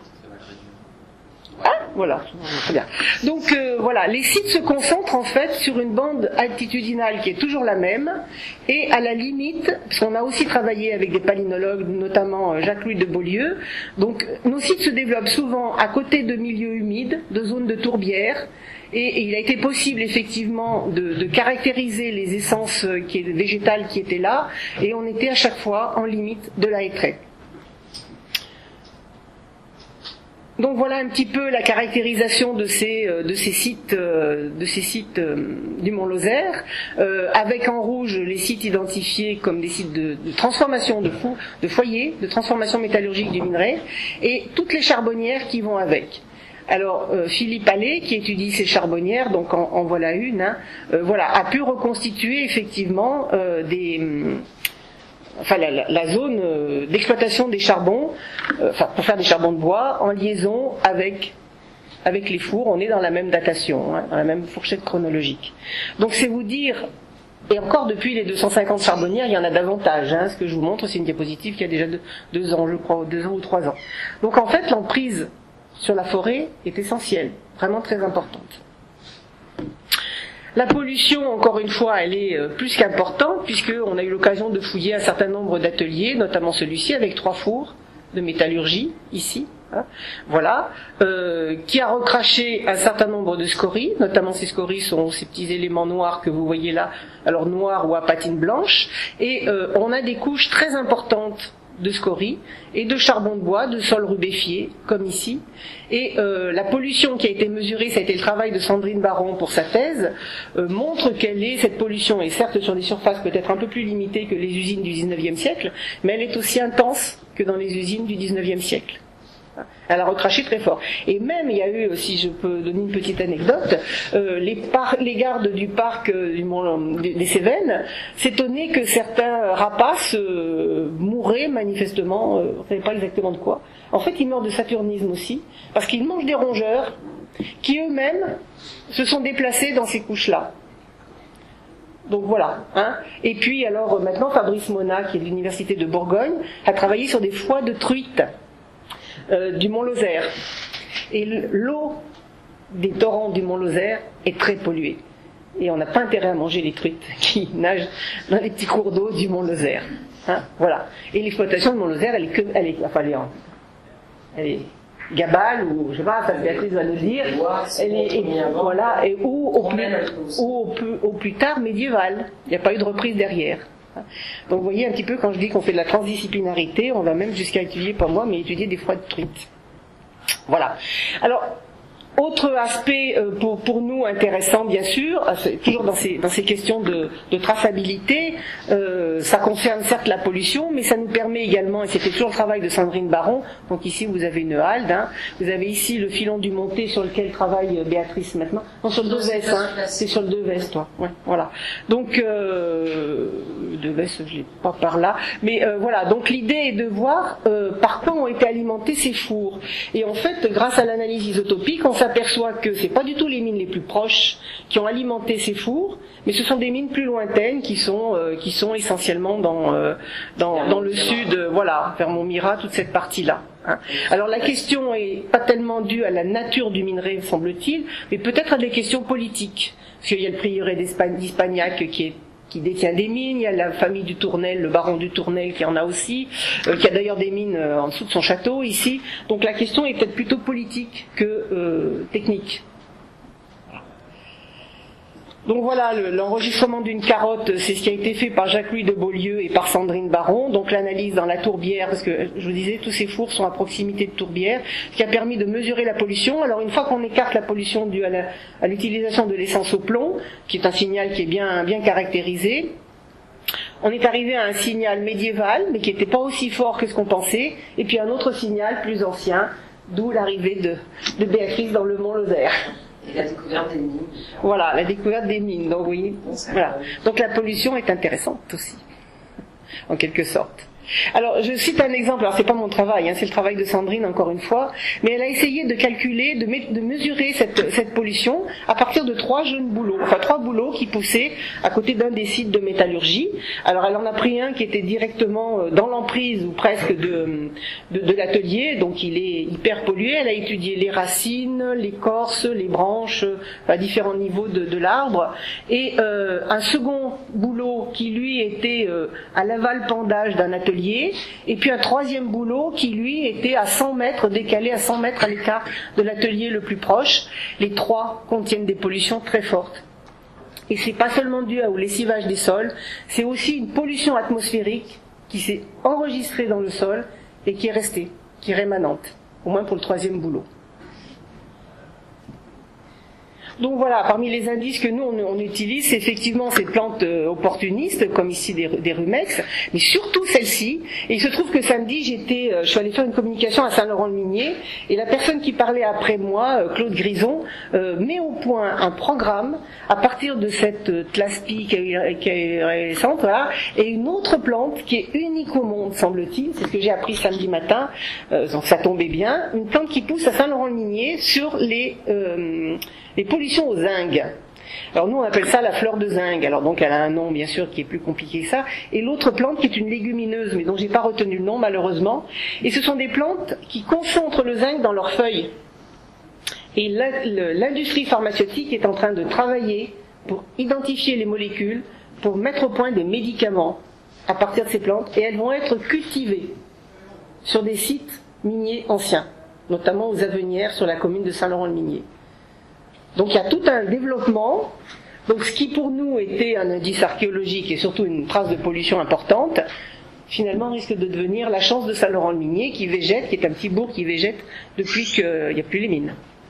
Ah, voilà, très bien. Donc voilà, les sites se concentrent en fait sur une bande altitudinale qui est toujours la même, et à la limite, parce qu'on a aussi travaillé avec des palynologues, notamment Jacques-Louis de Beaulieu, donc nos sites se développent souvent à côté de milieux humides, de zones de tourbières, et il a été possible effectivement de caractériser les essences végétales qui étaient là, et on était à chaque fois en limite de la hêtraie. Donc voilà un petit peu la caractérisation de ces sites du mont Lozère, avec en rouge les sites identifiés comme des sites de transformation de foyers, de transformation métallurgique du minerai, et toutes les charbonnières qui vont avec. Alors Philippe Allais, qui étudie ces charbonnières, donc en voilà une, hein, a pu reconstituer effectivement la zone d'exploitation des charbons, pour faire des charbons de bois, en liaison avec les fours. On est dans la même datation, hein, dans la même fourchette chronologique. Donc c'est vous dire, et encore depuis les 250 charbonnières, il y en a davantage. Hein, ce que je vous montre, c'est une diapositive qui a déjà 2 ans, je crois, 2 ans ou 3 ans. Donc en fait, l'emprise sur la forêt est essentielle, vraiment très importante. La pollution, encore une fois, elle est plus qu'importante, puisqu'on a eu l'occasion de fouiller un certain nombre d'ateliers, notamment celui-ci, avec 3 fours de métallurgie, ici, hein, voilà, qui a recraché un certain nombre de scories, notamment ces scories sont ces petits éléments noirs que vous voyez là, alors noirs ou à patine blanche, et on a des couches très importantes de scories et de charbon de bois, de sol rubéfié, comme ici. Et la pollution qui a été mesurée, ça a été le travail de Sandrine Baron pour sa thèse, montre cette pollution est certes sur des surfaces peut-être un peu plus limitées que les usines du 19e siècle, mais elle est aussi intense que dans les usines du 19e siècle. Elle a recraché très fort. Et même, il y a eu, si je peux donner une petite anecdote, les gardes du parc des Cévennes s'étonnaient que certains rapaces mouraient manifestement, on ne savait pas exactement de quoi. En fait, ils meurent de saturnisme aussi, parce qu'ils mangent des rongeurs qui eux-mêmes se sont déplacés dans ces couches-là. Donc voilà. Hein. Et puis alors maintenant, Fabrice Mona, qui est de l'université de Bourgogne, a travaillé sur des foies de truites du mont Lozère. Et l'eau des torrents du mont Lozère est très polluée. Et on n'a pas intérêt à manger les truites qui nagent dans les petits cours d'eau du mont Lozère. Hein, voilà. Et l'exploitation de Mont-Lozère, elle est Gabale, ou je sais pas, ça Béatrice va nous dire, voilà, et au plus tard médiéval. Il n'y a pas eu de reprise derrière. Donc vous voyez un petit peu, quand je dis qu'on fait de la transdisciplinarité, on va même jusqu'à étudier, pas moi, mais étudier des froides truites. Voilà. Alors, autre aspect pour nous intéressant, bien sûr, toujours dans ces questions de traçabilité, ça concerne certes la pollution, mais ça nous permet également, et c'était toujours le travail de Sandrine Baron, donc ici vous avez une halde, hein, vous avez ici le filon du Monté sur lequel travaille Béatrice maintenant, non sur le Devès, hein, c'est sur le Devès, toi, ouais, voilà. Donc, Devès, je l'ai pas par là, mais voilà, donc l'idée est de voir par quoi ont été alimentés ces fours, et en fait, grâce à l'analyse isotopique, on s'aperçoit que c'est pas du tout les mines les plus proches qui ont alimenté ces fours, mais ce sont des mines plus lointaines qui sont essentiellement dans le sud, voilà, vers Montmirail, toute cette partie-là. Hein. Alors la question est pas tellement due à la nature du minerai, semble-t-il, mais peut-être à des questions politiques. Parce qu'il y a le prieuré d'Espagnac qui détient des mines, il y a la famille du Tournel, le baron du Tournel qui en a aussi, qui a d'ailleurs des mines en dessous de son château ici. Donc la question est peut-être plutôt politique que technique. Donc voilà, l'enregistrement d'une carotte, c'est ce qui a été fait par Jacques-Louis de Beaulieu et par Sandrine Baron. Donc l'analyse dans la tourbière, parce que je vous disais, tous ces fours sont à proximité de tourbière, ce qui a permis de mesurer la pollution. Alors une fois qu'on écarte la pollution due à l'utilisation de l'essence au plomb, qui est un signal qui est bien caractérisé, on est arrivé à un signal médiéval, mais qui n'était pas aussi fort que ce qu'on pensait, et puis un autre signal plus ancien, d'où l'arrivée de Béatrice dans le Mont-Lozère. Et la découverte des mines. Voilà, la découverte des mines. Donc oui, voilà. Donc la pollution est intéressante aussi, en quelque sorte. Alors je cite un exemple, alors c'est pas mon travail, hein, c'est le travail de Sandrine encore une fois, mais elle a essayé de calculer, de mesurer cette pollution à partir de 3 jeunes bouleaux, enfin 3 bouleaux qui poussaient à côté d'un des sites de métallurgie. Alors elle en a pris un qui était directement dans l'emprise ou presque de l'atelier, donc il est hyper pollué. Elle a étudié les racines, l'écorce, les branches, à différents niveaux de l'arbre, et un second boulot qui lui était à l'aval-pendage d'un atelier, et puis un troisième boulot qui lui était à 100 mètres, décalé à 100 mètres à l'écart de l'atelier le plus proche. Les 3 contiennent des pollutions très fortes. Et c'est pas seulement dû au lessivage des sols, c'est aussi une pollution atmosphérique qui s'est enregistrée dans le sol et qui est restée, qui est rémanente, au moins pour le troisième boulot. Donc voilà, parmi les indices que nous on utilise, c'est effectivement ces plantes opportunistes, comme ici des rumex, mais surtout celle-ci. Et il se trouve que samedi, je suis allée faire une communication à Saint-Laurent-le-Minier, et la personne qui parlait après moi, Claude Grison, met au point un programme à partir de cette Tlaspi qui est récente, voilà, et une autre plante qui est unique au monde, semble-t-il, c'est ce que j'ai appris samedi matin, donc ça tombait bien, une plante qui pousse à Saint-Laurent-le-Minier sur les pollutions au zinc. Alors nous on appelle ça la fleur de zinc. Alors donc elle a un nom bien sûr qui est plus compliqué que ça. Et l'autre plante qui est une légumineuse, mais dont j'ai pas retenu le nom malheureusement. Et ce sont des plantes qui concentrent le zinc dans leurs feuilles. Et l'industrie pharmaceutique est en train de travailler pour identifier les molécules, pour mettre au point des médicaments à partir de ces plantes. Et elles vont être cultivées sur des sites miniers anciens, notamment aux Avenières sur la commune de Saint-Laurent-le-Minier. Donc il y a tout un développement. Donc ce qui pour nous était un indice archéologique et surtout une trace de pollution importante, finalement risque de devenir la chance de Saint-Laurent-le-Minier qui végète, qui est un petit bourg qui végète depuis qu'il n'y a plus les mines.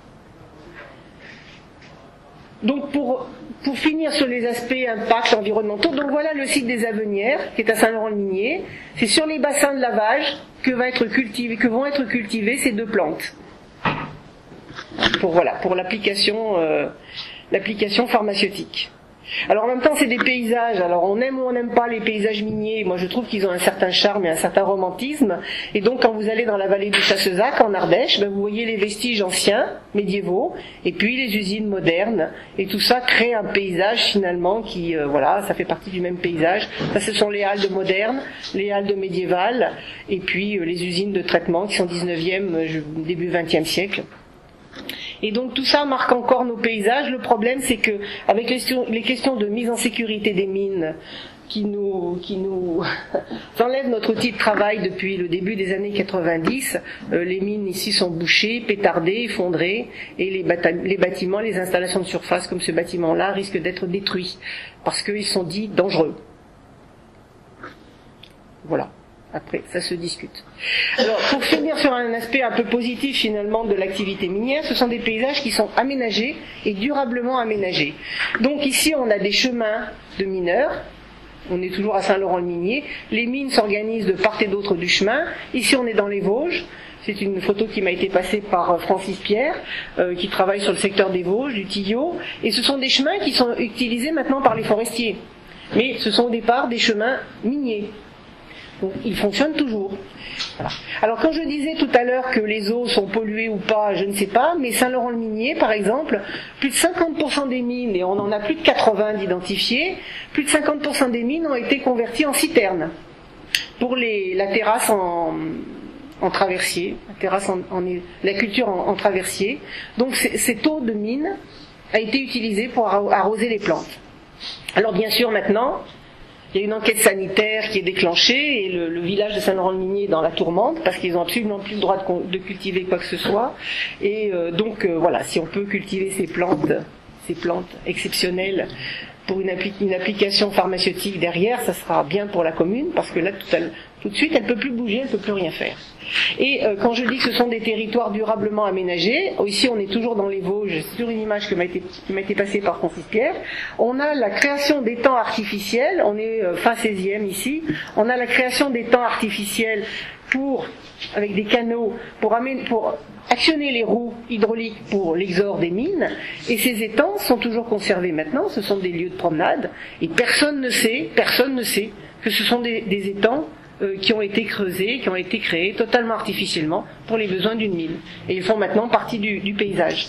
Donc pour finir sur les aspects impacts environnementaux, donc voilà le site des Avenières qui est à Saint-Laurent-le-Minier. C'est sur les bassins de lavage que vont être cultivées ces 2 plantes. Pour l'application pharmaceutique. Alors en même temps c'est des paysages, alors on aime ou on n'aime pas les paysages miniers, moi je trouve qu'ils ont un certain charme et un certain romantisme, et donc quand vous allez dans la vallée du Chassezac en Ardèche, vous voyez les vestiges anciens, médiévaux, et puis les usines modernes, et tout ça crée un paysage finalement qui, ça fait partie du même paysage. Ça ce sont les haldes modernes, les haldes médiévales, et puis les usines de traitement qui sont 19e, début 20e siècle. Et donc tout ça marque encore nos paysages. Le problème c'est que avec les questions de mise en sécurité des mines, qui nous enlève notre outil de travail depuis le début des années 90. Les mines ici sont bouchées, pétardées, effondrées, et les bâtiments, les installations de surface comme ce bâtiment-là risquent d'être détruits parce qu'ils sont dits dangereux. Voilà. Après, ça se discute. Alors, pour finir sur un aspect un peu positif finalement de l'activité minière, ce sont des paysages qui sont aménagés et durablement aménagés. Donc ici, on a des chemins de mineurs. On est toujours à Saint-Laurent-le-Minier. Les mines s'organisent de part et d'autre du chemin. Ici, on est dans les Vosges. C'est une photo qui m'a été passée par Francis Pierre, qui travaille sur le secteur des Vosges, du Tillot. Et ce sont des chemins qui sont utilisés maintenant par les forestiers. Mais ce sont au départ des chemins miniers. Donc, ils fonctionnent toujours. Voilà. Alors quand je disais tout à l'heure que les eaux sont polluées ou pas, je ne sais pas, mais Saint-Laurent-le-Minier, par exemple, plus de 50% des mines, et on en a plus de 80 d'identifiées, plus de 50% des mines ont été converties en citernes pour la terrasse en traversier, la culture en traversier. Donc cette eau de mine a été utilisée pour arroser les plantes. Alors bien sûr maintenant, il y a une enquête sanitaire qui est déclenchée et le village de Saint-Laurent-le-Minier est dans la tourmente parce qu'ils n'ont absolument plus le droit de cultiver quoi que ce soit. Et donc voilà, si on peut cultiver ces plantes exceptionnelles pour une application pharmaceutique derrière, ça sera bien pour la commune parce que là tout de suite elle peut plus bouger, elle peut plus rien faire. Et quand je dis que ce sont des territoires durablement aménagés, ici on est toujours dans les Vosges, c'est toujours une image qui m'a été passée par Francis Pierre, on a la création d'étangs artificiels, on est fin 16e ici, on a la création d'étangs artificiels avec des canaux pour actionner les roues hydrauliques pour l'exor des mines, et ces étangs sont toujours conservés maintenant, ce sont des lieux de promenade, et personne ne sait que ce sont des étangs qui ont été creusés, qui ont été créés totalement artificiellement pour les besoins d'une mine. Et ils font maintenant partie du paysage.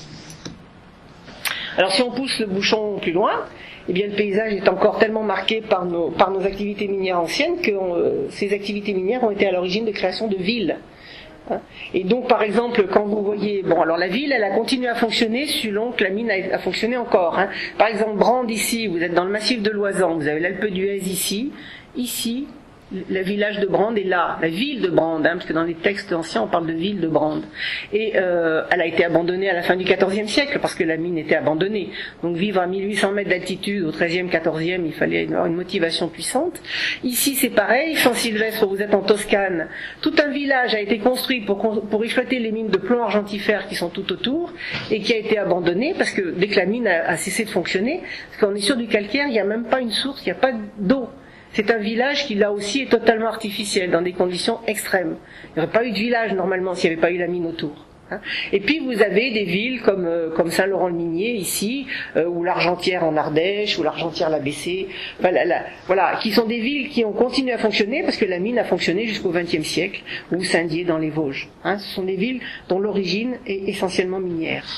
Alors si on pousse le bouchon plus loin, eh bien le paysage est encore tellement marqué par nos activités minières anciennes que ces activités minières ont été à l'origine de création de villes. Et donc par exemple quand vous voyez, alors la ville elle a continué à fonctionner selon que la mine a fonctionné encore. Par exemple Brande ici, vous êtes dans le massif de l'Oisan, vous avez l'Alpe d'Huez ici, le village de Brande est là, la ville de Brande, parce que dans les textes anciens on parle de ville de Brande. Et elle a été abandonnée à la fin du XIVe siècle parce que la mine était abandonnée. Donc vivre à 1800 mètres d'altitude au XIIIe, XIVe, il fallait avoir une motivation puissante. Ici c'est pareil, Saint-Sylvestre, vous êtes en Toscane, tout un village a été construit pour exploiter les mines de plomb argentifère qui sont tout autour et qui a été abandonné parce que dès que la mine a cessé de fonctionner, parce qu'on est sur du calcaire, il n'y a même pas une source, il n'y a pas d'eau. C'est un village qui là aussi est totalement artificiel, dans des conditions extrêmes. Il n'y aurait pas eu de village normalement s'il n'y avait pas eu la mine autour. Et puis vous avez des villes comme Saint-Laurent-le-Minier ici, ou l'Argentière en Ardèche, ou l'Argentière-la-Bessée, voilà, qui sont des villes qui ont continué à fonctionner parce que la mine a fonctionné jusqu'au XXe siècle, ou Saint-Dié dans les Vosges. Ce sont des villes dont l'origine est essentiellement minière.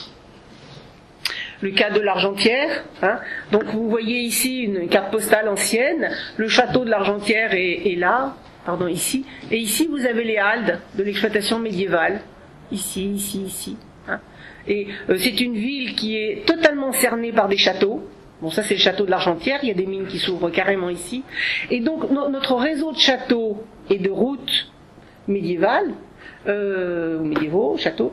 Le cas de l'Argentière, donc vous voyez ici une carte postale ancienne, le château de l'Argentière est là, ici, et ici vous avez les haldes de l'exploitation médiévale, ici. Et c'est une ville qui est totalement cernée par des châteaux. Bon, ça c'est le château de l'Argentière, il y a des mines qui s'ouvrent carrément ici. Et donc notre réseau de châteaux et de routes médiévales, médiévaux, châteaux,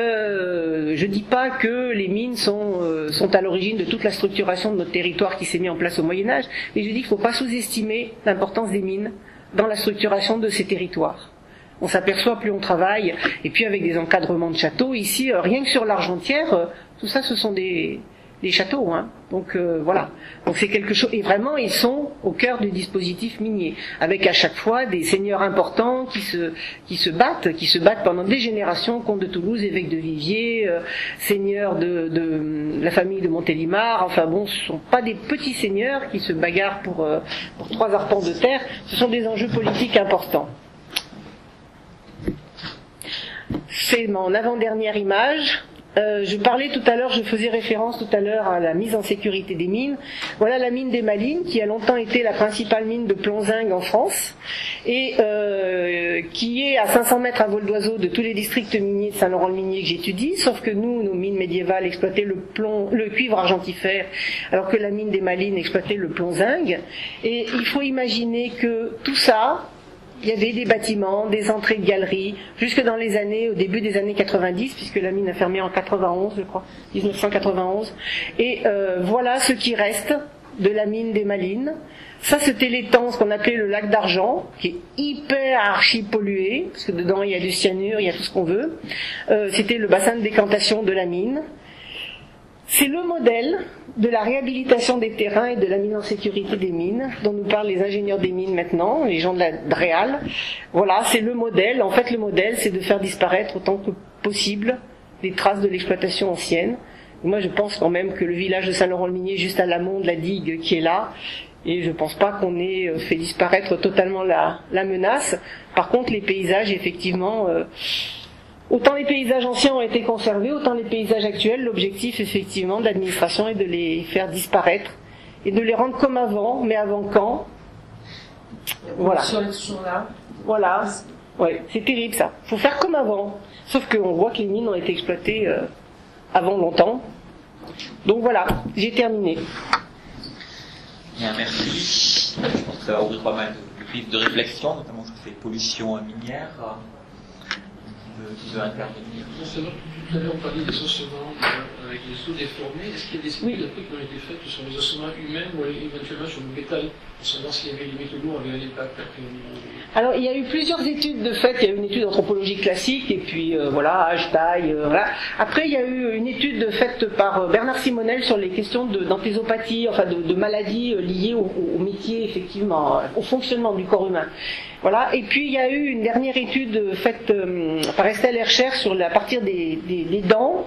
je dis pas que les mines sont à l'origine de toute la structuration de notre territoire qui s'est mis en place au Moyen-Âge, mais je dis qu'il ne faut pas sous-estimer l'importance des mines dans la structuration de ces territoires. On s'aperçoit plus on travaille, et puis avec des encadrements de châteaux, ici, rien que sur l'Argentière, tout ça ce sont des châteaux, donc voilà. Donc c'est quelque chose, et vraiment ils sont au cœur du dispositif minier, avec à chaque fois des seigneurs importants qui se battent pendant des générations, comte de Toulouse, évêque de Viviers, seigneurs de la famille de Montélimar, ce sont pas des petits seigneurs qui se bagarrent pour 3 arpents de terre, ce sont des enjeux politiques importants. C'est mon avant-dernière image. je parlais tout à l'heure, je faisais référence tout à l'heure à la mise en sécurité des mines. Voilà la mine des Malines, qui a longtemps été la principale mine de plomb-zinc en France, et qui est à 500 mètres à vol d'oiseau de tous les districts miniers de Saint-Laurent-le-Minier que j'étudie, sauf que nous, nos mines médiévales exploitaient le cuivre argentifère, alors que la mine des Malines exploitait le plomb-zinc. Et il faut imaginer que tout ça, il y avait des bâtiments, des entrées de galeries, jusque dans les années, au début des années 90, puisque la mine a fermé en 91, je crois, 1991. Et voilà ce qui reste de la mine des Malines. Ça, c'était l'étang, ce qu'on appelait le lac d'argent, qui est hyper archi-pollué, parce que dedans, il y a du cyanure, il y a tout ce qu'on veut. C'était le bassin de décantation de la mine. C'est le modèle de la réhabilitation des terrains et de la mise en sécurité des mines, dont nous parlent les ingénieurs des mines maintenant, les gens de la DREAL. Voilà, c'est le modèle. En fait, le modèle, c'est de faire disparaître autant que possible les traces de l'exploitation ancienne. Et moi, je pense quand même que le village de Saint-Laurent-le-Minier, juste à l'amont de la digue qui est là, et je pense pas qu'on ait fait disparaître totalement la menace. Par contre, les paysages, effectivement... autant les paysages anciens ont été conservés, autant les paysages actuels, l'objectif effectivement de l'administration est de les faire disparaître et de les rendre comme avant, mais avant quand ? Voilà. Voilà. Ouais, c'est terrible ça. Faut faire comme avant. Sauf qu'on voit que les mines ont été exploitées avant longtemps. Donc voilà, j'ai terminé. Bien, merci. Je pense que ça va ouvrir pas mal de pistes de réflexion, notamment sur ces pollutions minières. Qui veut intervenir. Tout à l'heure, on parlait des ossements avec les os déformés. Est-ce qu'il y a des études après qui ont été faites sur les ossements humains ou éventuellement sur le métal, pour savoir s'il y avait les métaux lourds avaient un impact après au niveau des... Alors, il y a eu plusieurs études de fait. Il y a eu une étude anthropologique classique, et puis voilà, âge, taille, voilà. Après, il y a eu une étude faite par Bernard Simonel sur les questions d'anthésopathie, enfin de maladies liées au métier, effectivement, au fonctionnement du corps humain. Voilà. Et puis, il y a eu une dernière étude faite par Estelle Hercher sur à partir des dents,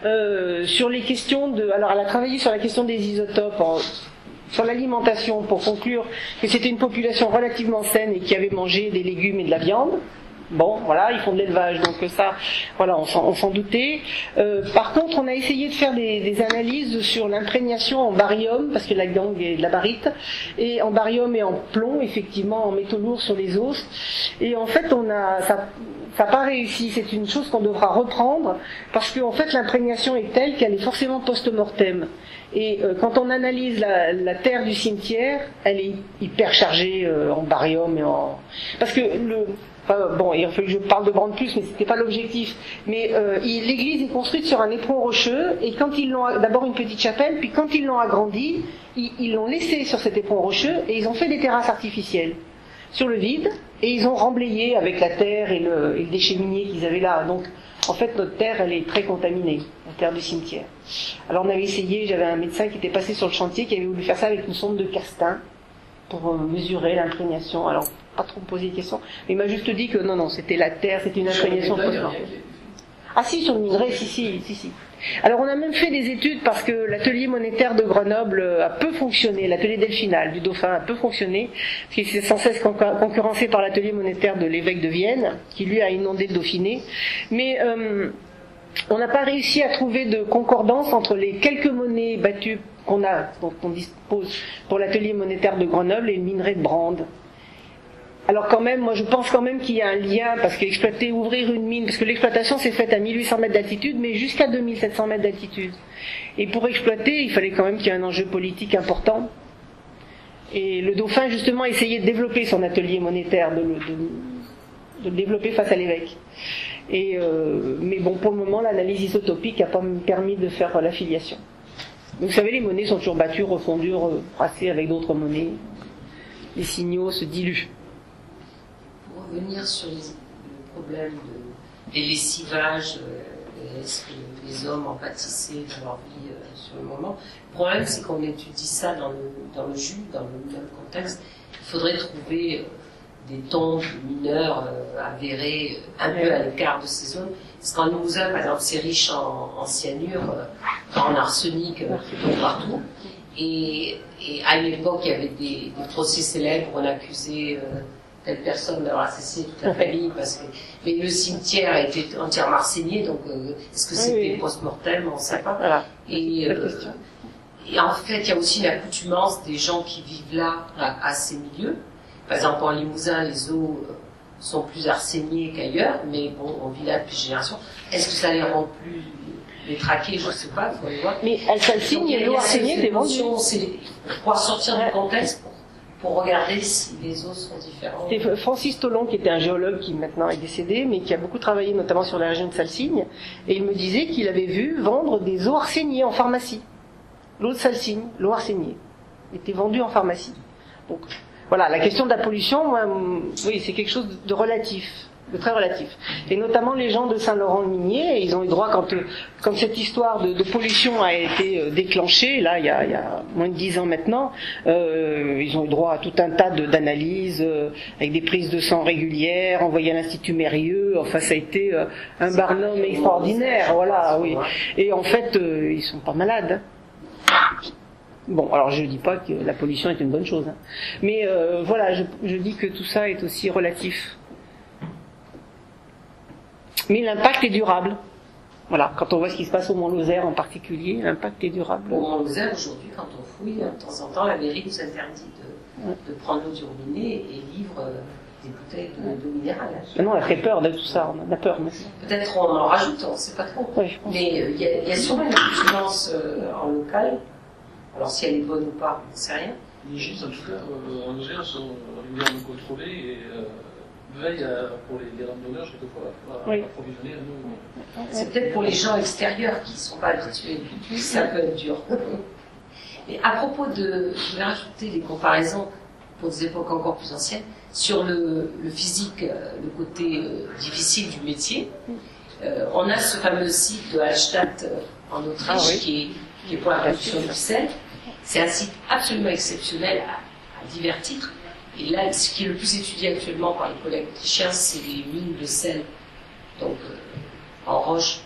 sur les questions de... Alors, elle a travaillé sur la question des isotopes, sur l'alimentation, pour conclure que c'était une population relativement saine et qui avait mangé des légumes et de la viande. Bon, voilà, ils font de l'élevage, donc ça, voilà, on s'en doutait. Par contre, on a essayé de faire des analyses sur l'imprégnation en barium, parce que la gangue est de la barite, et en barium et en plomb, effectivement, en métaux lourds sur les os. Et en fait, ça n'a pas réussi. C'est une chose qu'on devra reprendre, parce qu'en fait, l'imprégnation est telle qu'elle est forcément post-mortem. Et quand on analyse la terre du cimetière, elle est hyper chargée en barium et en... Parce que bon, il a fallu que je parle de Brand Plus, mais c'était pas l'objectif. Mais l'église est construite sur un éperon rocheux, et quand ils l'ont d'abord une petite chapelle, puis quand ils l'ont agrandie, ils l'ont laissé sur cet éperon rocheux et ils ont fait des terrasses artificielles sur le vide, et ils ont remblayé avec la terre et le déchet minier qu'ils avaient là. Donc en fait, notre terre, elle est très contaminée, la terre du cimetière. Alors on avait essayé, j'avais un médecin qui était passé sur le chantier, qui avait voulu faire ça avec une sonde de castin pour mesurer l'imprégnation. Alors, pas trop me poser de questions, mais il m'a juste dit que non, c'était la terre, c'était une imprégnation post-mortem. Ah si, sur le minerai, si. Alors on a même fait des études parce que l'atelier monétaire de Grenoble a peu fonctionné, l'atelier Delphinal du Dauphin a peu fonctionné, parce qu'il s'est sans cesse concurrencé par l'atelier monétaire de l'évêque de Vienne, qui lui a inondé le Dauphiné. Mais on n'a pas réussi à trouver de concordance entre les quelques monnaies battues dont on dispose pour l'atelier monétaire de Grenoble et le minerai de Brande. Alors quand même, moi je pense quand même qu'il y a un lien, parce ouvrir une mine, parce que l'exploitation s'est faite à 1800 mètres d'altitude, mais jusqu'à 2700 mètres d'altitude. Et pour exploiter, il fallait quand même qu'il y ait un enjeu politique important. Et le Dauphin justement essayait de développer son atelier monétaire, de le développer face à l'évêque. Mais bon, pour le moment, l'analyse isotopique n'a pas permis de faire l'affiliation. Donc, vous savez, les monnaies sont toujours battues, refondues, brassées avec d'autres monnaies. Les signaux se diluent. Pour revenir sur le problème des lessivages, est-ce que les hommes en pâtissaient dans leur vie sur le moment? Le problème, c'est qu'on étudie ça dans le jus, dans le même contexte. Il faudrait trouver des tombes mineurs avérées un peu à l'écart de ces zones. Parce qu'en Limousin, par exemple, c'est riche en cyanure, en arsenic partout. Et à l'époque, il y avait des procès célèbres où on accusait telle personne d'avoir assassiné toute la famille, parce que mais le cimetière était entièrement arsénié, donc est-ce que c'était post-mortem, on ne sait pas. Voilà. Et en fait, il y a aussi une accoutumance des gens qui vivent là, à ces milieux. Par exemple, en Limousin, les eaux sont plus arséniées qu'ailleurs, mais bon, on vit là depuis générations. Est-ce que ça les rend plus les traquer? Je ne sais pas, il faut les voir. Mais à Salsigne, l'eau arséniée est vendue. C'est pouvoir sortir du contexte pour regarder si les eaux sont différentes. C'était Francis Tollon, qui était un géologue qui maintenant est décédé, mais qui a beaucoup travaillé notamment sur la région de Salsigne, et il me disait qu'il avait vu vendre des eaux arséniées en pharmacie. L'eau de Salsigne, l'eau arséniée, était vendue en pharmacie. Donc, voilà, la question de la pollution, moi, oui, c'est quelque chose de relatif, de très relatif. Et notamment les gens de Saint-Laurent-le-Minier, ils ont eu droit, quand cette histoire de pollution a été déclenchée, là, il y a moins de 10 ans maintenant, ils ont eu droit à tout un tas d'analyses, avec des prises de sang régulières, envoyées à l'Institut Mérieux, enfin, ça a été un barnum extraordinaire, voilà, oui. Et en fait, ils sont pas malades. Bon, alors je ne dis pas que la pollution est une bonne chose, hein. Mais voilà, je dis que tout ça est aussi relatif. Mais l'impact est durable. Voilà, quand on voit ce qui se passe au Mont-Lozère en particulier, l'impact est durable. Au Mont-Lozère, aujourd'hui, quand on fouille, de temps en temps, la mairie nous interdit de prendre l'eau du robinet et livre des bouteilles d'eau minérale. Non, on a très peur de tout ça, on a peur. Peut-être on en rajoute, on ne sait pas trop. Oui, mais il y a sûrement une vigilance en local. Alors si elle est bonne ou pas, on ne sait rien. Les gîtes, en tout cas, en Lozère, sont régulièrement contrôlés et veillent pour les randonneurs, quelquefois, à approvisionner à nous. C'est peut-être pour les gens extérieurs qui ne sont pas habitués. Ça peut être dur. Mais à propos je vais rajouter les comparaisons pour des époques encore plus anciennes, sur le physique, le côté difficile du métier. On a ce fameux site de Hallstatt en Autriche qui est pour la production du sel. C'est un site absolument exceptionnel à divers titres. Et là, ce qui est le plus étudié actuellement par les collègues autrichiens, c'est les mines de sel, donc en roche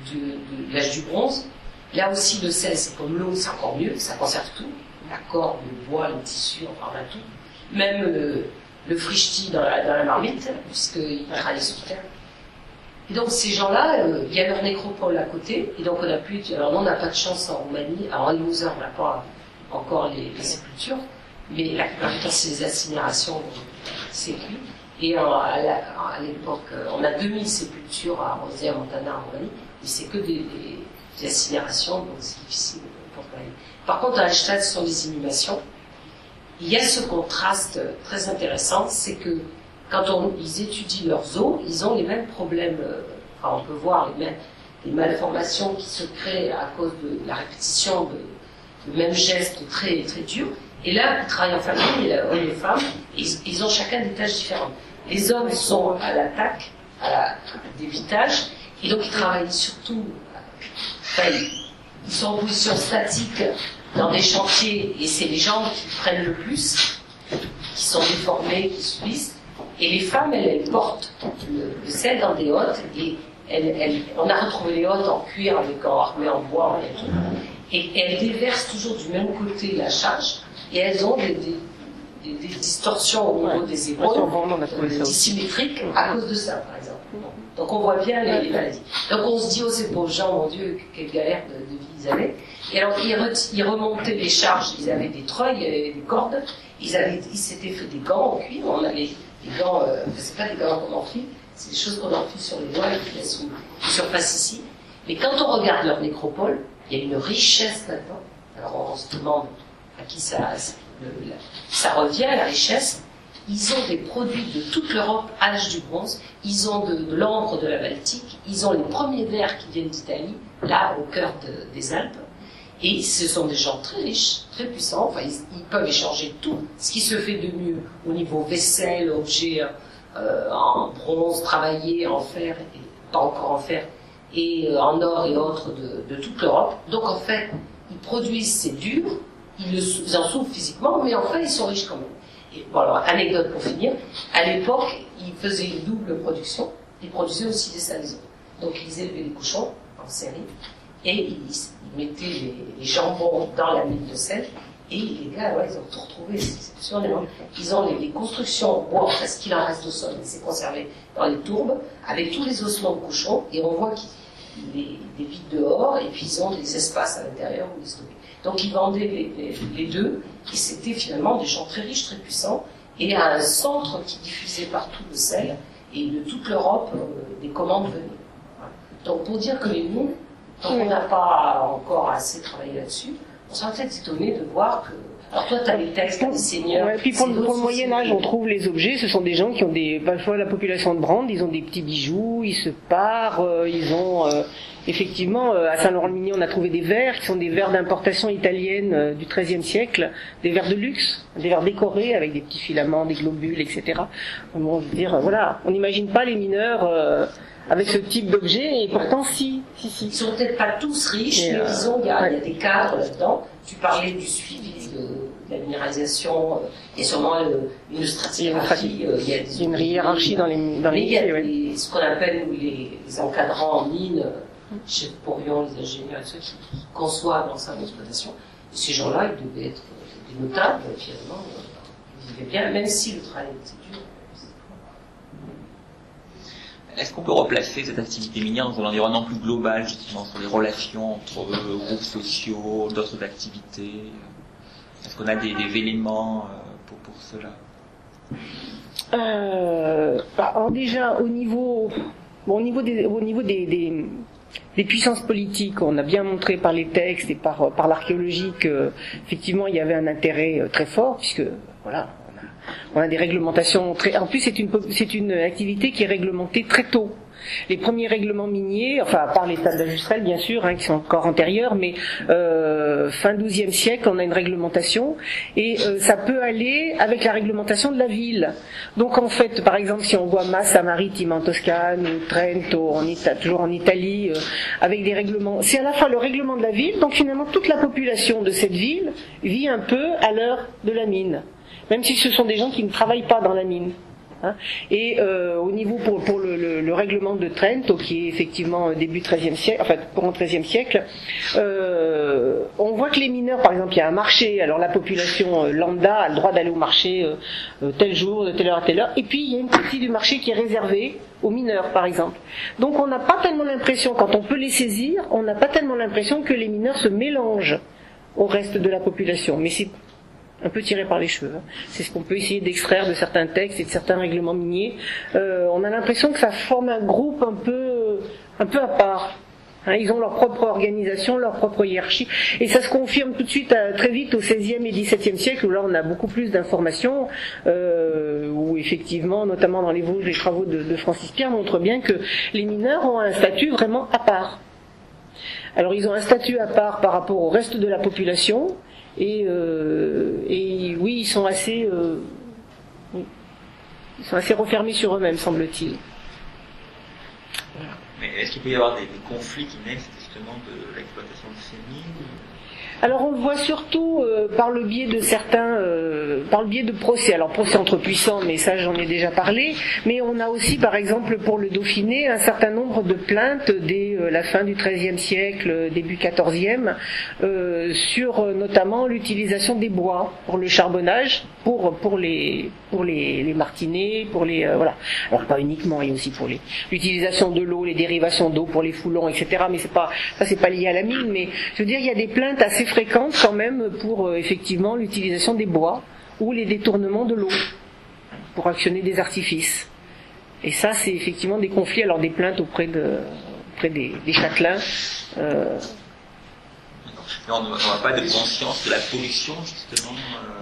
de l'âge du bronze. Là aussi, le sel, c'est comme l'eau, c'est encore mieux, ça conserve tout. La corde, le bois, le tissu, enfin on a tout. Même le frichti dans la marmite, puisqu'ils travaillent sous terre. Et donc ces gens-là, il y a leur nécropole à côté, et donc on a pu. Alors nous, on n'a pas de chance en Roumanie, alors en Limousin, on n'a pas encore les sépultures, mais la plupart du temps, c'est les incinérations, c'est cuit. Et à l'époque, on a 2000 sépultures à Rosière, Montana, en Roumanie, mais c'est que des incinérations, donc c'est difficile pour travailler. Par contre, à Hallstatt, ce sont des inhumations. Il y a ce contraste très intéressant, c'est que quand ils étudient leurs os, ils ont les mêmes problèmes. Enfin, on peut voir les malformations qui se créent à cause de la répétition de mêmes gestes très, très durs. Et là, ils travaillent en famille, les hommes et les femmes, ils ont chacun des tâches différentes. Les hommes sont à l'attaque, à débitage, et donc ils travaillent surtout, ils sont en position statique dans des chantiers, et c'est les jambes qui prennent le plus, qui sont déformées, qui subissent. Et les femmes, elles portent le sel dans des hottes, et on a retrouvé les hottes en cuir avec armé en bois et tout. Et elles déversent toujours du même côté la charge, et elles ont des distorsions au niveau des épaules, dissymétriques, à cause de ça, par exemple. Donc on voit bien les maladies. Donc on se dit, oh ces pauvres gens, mon Dieu, quelle galère de vie ils avaient. Et alors ils remontaient les charges, ils avaient des treuils, il y avait des cordes, ils s'étaient fait des gants en cuir, on a les gants, c'est pas des gants qu'on enfile, c'est des choses qu'on enfile sur les doigts et qui laissent une surface ici. Mais quand on regarde leur nécropole, il y a une richesse là-dedans. Alors on se demande à qui ça revient, la richesse. Ils ont des produits de toute l'Europe à l'âge du bronze, ils ont de l'ambre de la Baltique, ils ont les premiers verres qui viennent d'Italie, là au cœur des Alpes, et ce sont des gens très riches, très puissants, enfin ils peuvent échanger tout ce qui se fait de mieux au niveau vaisselle, objets en bronze, travaillés en fer, et pas encore en fer, et en or et autres de toute l'Europe. Donc en fait, ils produisent, c'est dur, ils en souffrent physiquement, mais en fait ils sont riches quand même. Et, bon alors, anecdote pour finir, à l'époque, ils faisaient une double production, ils produisaient aussi des salaisons. Donc ils élevaient les cochons en série, et ils mettaient les jambons dans la mine de sel, Et les gars, ouais, ils ont tout retrouvé, c'est absolument. Ils ont les constructions en bois, parce qu'il en reste au sol, mais c'est conservé dans les tourbes, avec tous les ossements de cochons, et on voit qu'ils les vident dehors, et puis ils ont des espaces à l'intérieur où les stocker. Donc ils vendaient les deux, et c'était finalement des gens très riches, très puissants, et à un centre qui diffusait partout le sel, et de toute l'Europe, des commandes venaient. Voilà. Donc pour dire que les mines, tant qu'on n'a pas encore assez travaillé là-dessus, on serait peut-être étonné de voir que... Alors toi, tu as les textes, tu as les seigneurs... Ouais, puis pour le Moyen-Âge, on trouve les objets, ce sont des gens qui ont parfois la population de Brande, ils ont des petits bijoux, ils se parent, ils ont... effectivement, à Saint-Laurent-le-Minier, on a trouvé des verres, qui sont des verres d'importation italienne du XIIIe siècle, des verres de luxe, des verres décorés avec des petits filaments, des globules, etc. Bon, je veux dire, voilà, on n'imagine pas les mineurs... avec ce type d'objet, et pourtant si. Ils sont peut-être pas tous riches, mais disons, il y a des cadres là-dedans. Tu parlais du suivi de la minéralisation, il y a sûrement une stratigraphie, il y a une hiérarchie dans les mais il y a ce qu'on appelle les encadrants en mine, chez Porion, les ingénieurs et ceux qui conçoivent l'ensemble d'exploitation. Ces gens-là, ils devaient être des notables, finalement, ils vivaient bien, même si le travail était dur. Est-ce qu'on peut replacer cette activité minière dans un environnement plus global, justement, sur les relations entre groupes sociaux, d'autres activités? Est-ce qu'on a des éléments pour cela? Alors déjà, au niveau des puissances politiques, on a bien montré par les textes et par l'archéologie qu'effectivement il y avait un intérêt très fort, puisque voilà. On a des réglementations très... En plus, c'est une activité qui est réglementée très tôt. Les premiers règlements miniers, enfin, à part les tables d'Ajustrel, bien sûr, qui sont encore antérieurs, mais fin XIIe siècle, on a une réglementation, et ça peut aller avec la réglementation de la ville. Donc, en fait, par exemple, si on voit Massa Marittima en Toscane, ou Trento, toujours en Italie, avec des règlements... C'est à la fois le règlement de la ville, donc finalement, toute la population de cette ville vit un peu à l'heure de la mine. Même si ce sont des gens qui ne travaillent pas dans la mine. Hein. Et au niveau pour le règlement de Trento, qui est effectivement début XIIIe siècle, enfin courant XIIIe siècle, on voit que les mineurs, par exemple, il y a un marché, alors la population lambda a le droit d'aller au marché tel jour, de telle heure à telle heure, et puis il y a une partie du marché qui est réservée aux mineurs, par exemple. Donc on n'a pas tellement l'impression, quand on peut les saisir, on n'a pas tellement l'impression que les mineurs se mélangent au reste de la population. Mais c'est un peu tiré par les cheveux. C'est ce qu'on peut essayer d'extraire de certains textes et de certains règlements miniers. On a l'impression que ça forme un groupe un peu à part. Hein, ils ont leur propre organisation, leur propre hiérarchie. Et ça se confirme tout de suite, très vite, au XVIe et XVIIe siècle, où là on a beaucoup plus d'informations, où effectivement, notamment dans les Vosges, les travaux de Francis Pierre montrent bien que les mineurs ont un statut vraiment à part. Alors ils ont un statut à part par rapport au reste de la population, et oui, ils sont assez refermés sur eux-mêmes, semble-t-il. Voilà. Mais est-ce qu'il peut y avoir des conflits qui naissent justement de l'exploitation de ces mines? Alors on le voit surtout par le biais de certains, par le biais de procès. Alors procès entre puissants, mais ça j'en ai déjà parlé. Mais on a aussi, par exemple, pour le Dauphiné, un certain nombre de plaintes dès la fin du XIIIe siècle, début XIVe, sur notamment l'utilisation des bois pour le charbonnage, pour les martinets, pour les voilà. Alors pas uniquement, il y a aussi pour l'utilisation de l'eau, les dérivations d'eau pour les foulons, etc. Mais c'est pas lié à la mine. Mais je veux dire, il y a des plaintes assez fréquentes quand même pour effectivement l'utilisation des bois ou les détournements de l'eau pour actionner des artifices. Et ça, c'est effectivement des conflits, alors des plaintes auprès des châtelains. On n'a pas de conscience de la pollution, justement.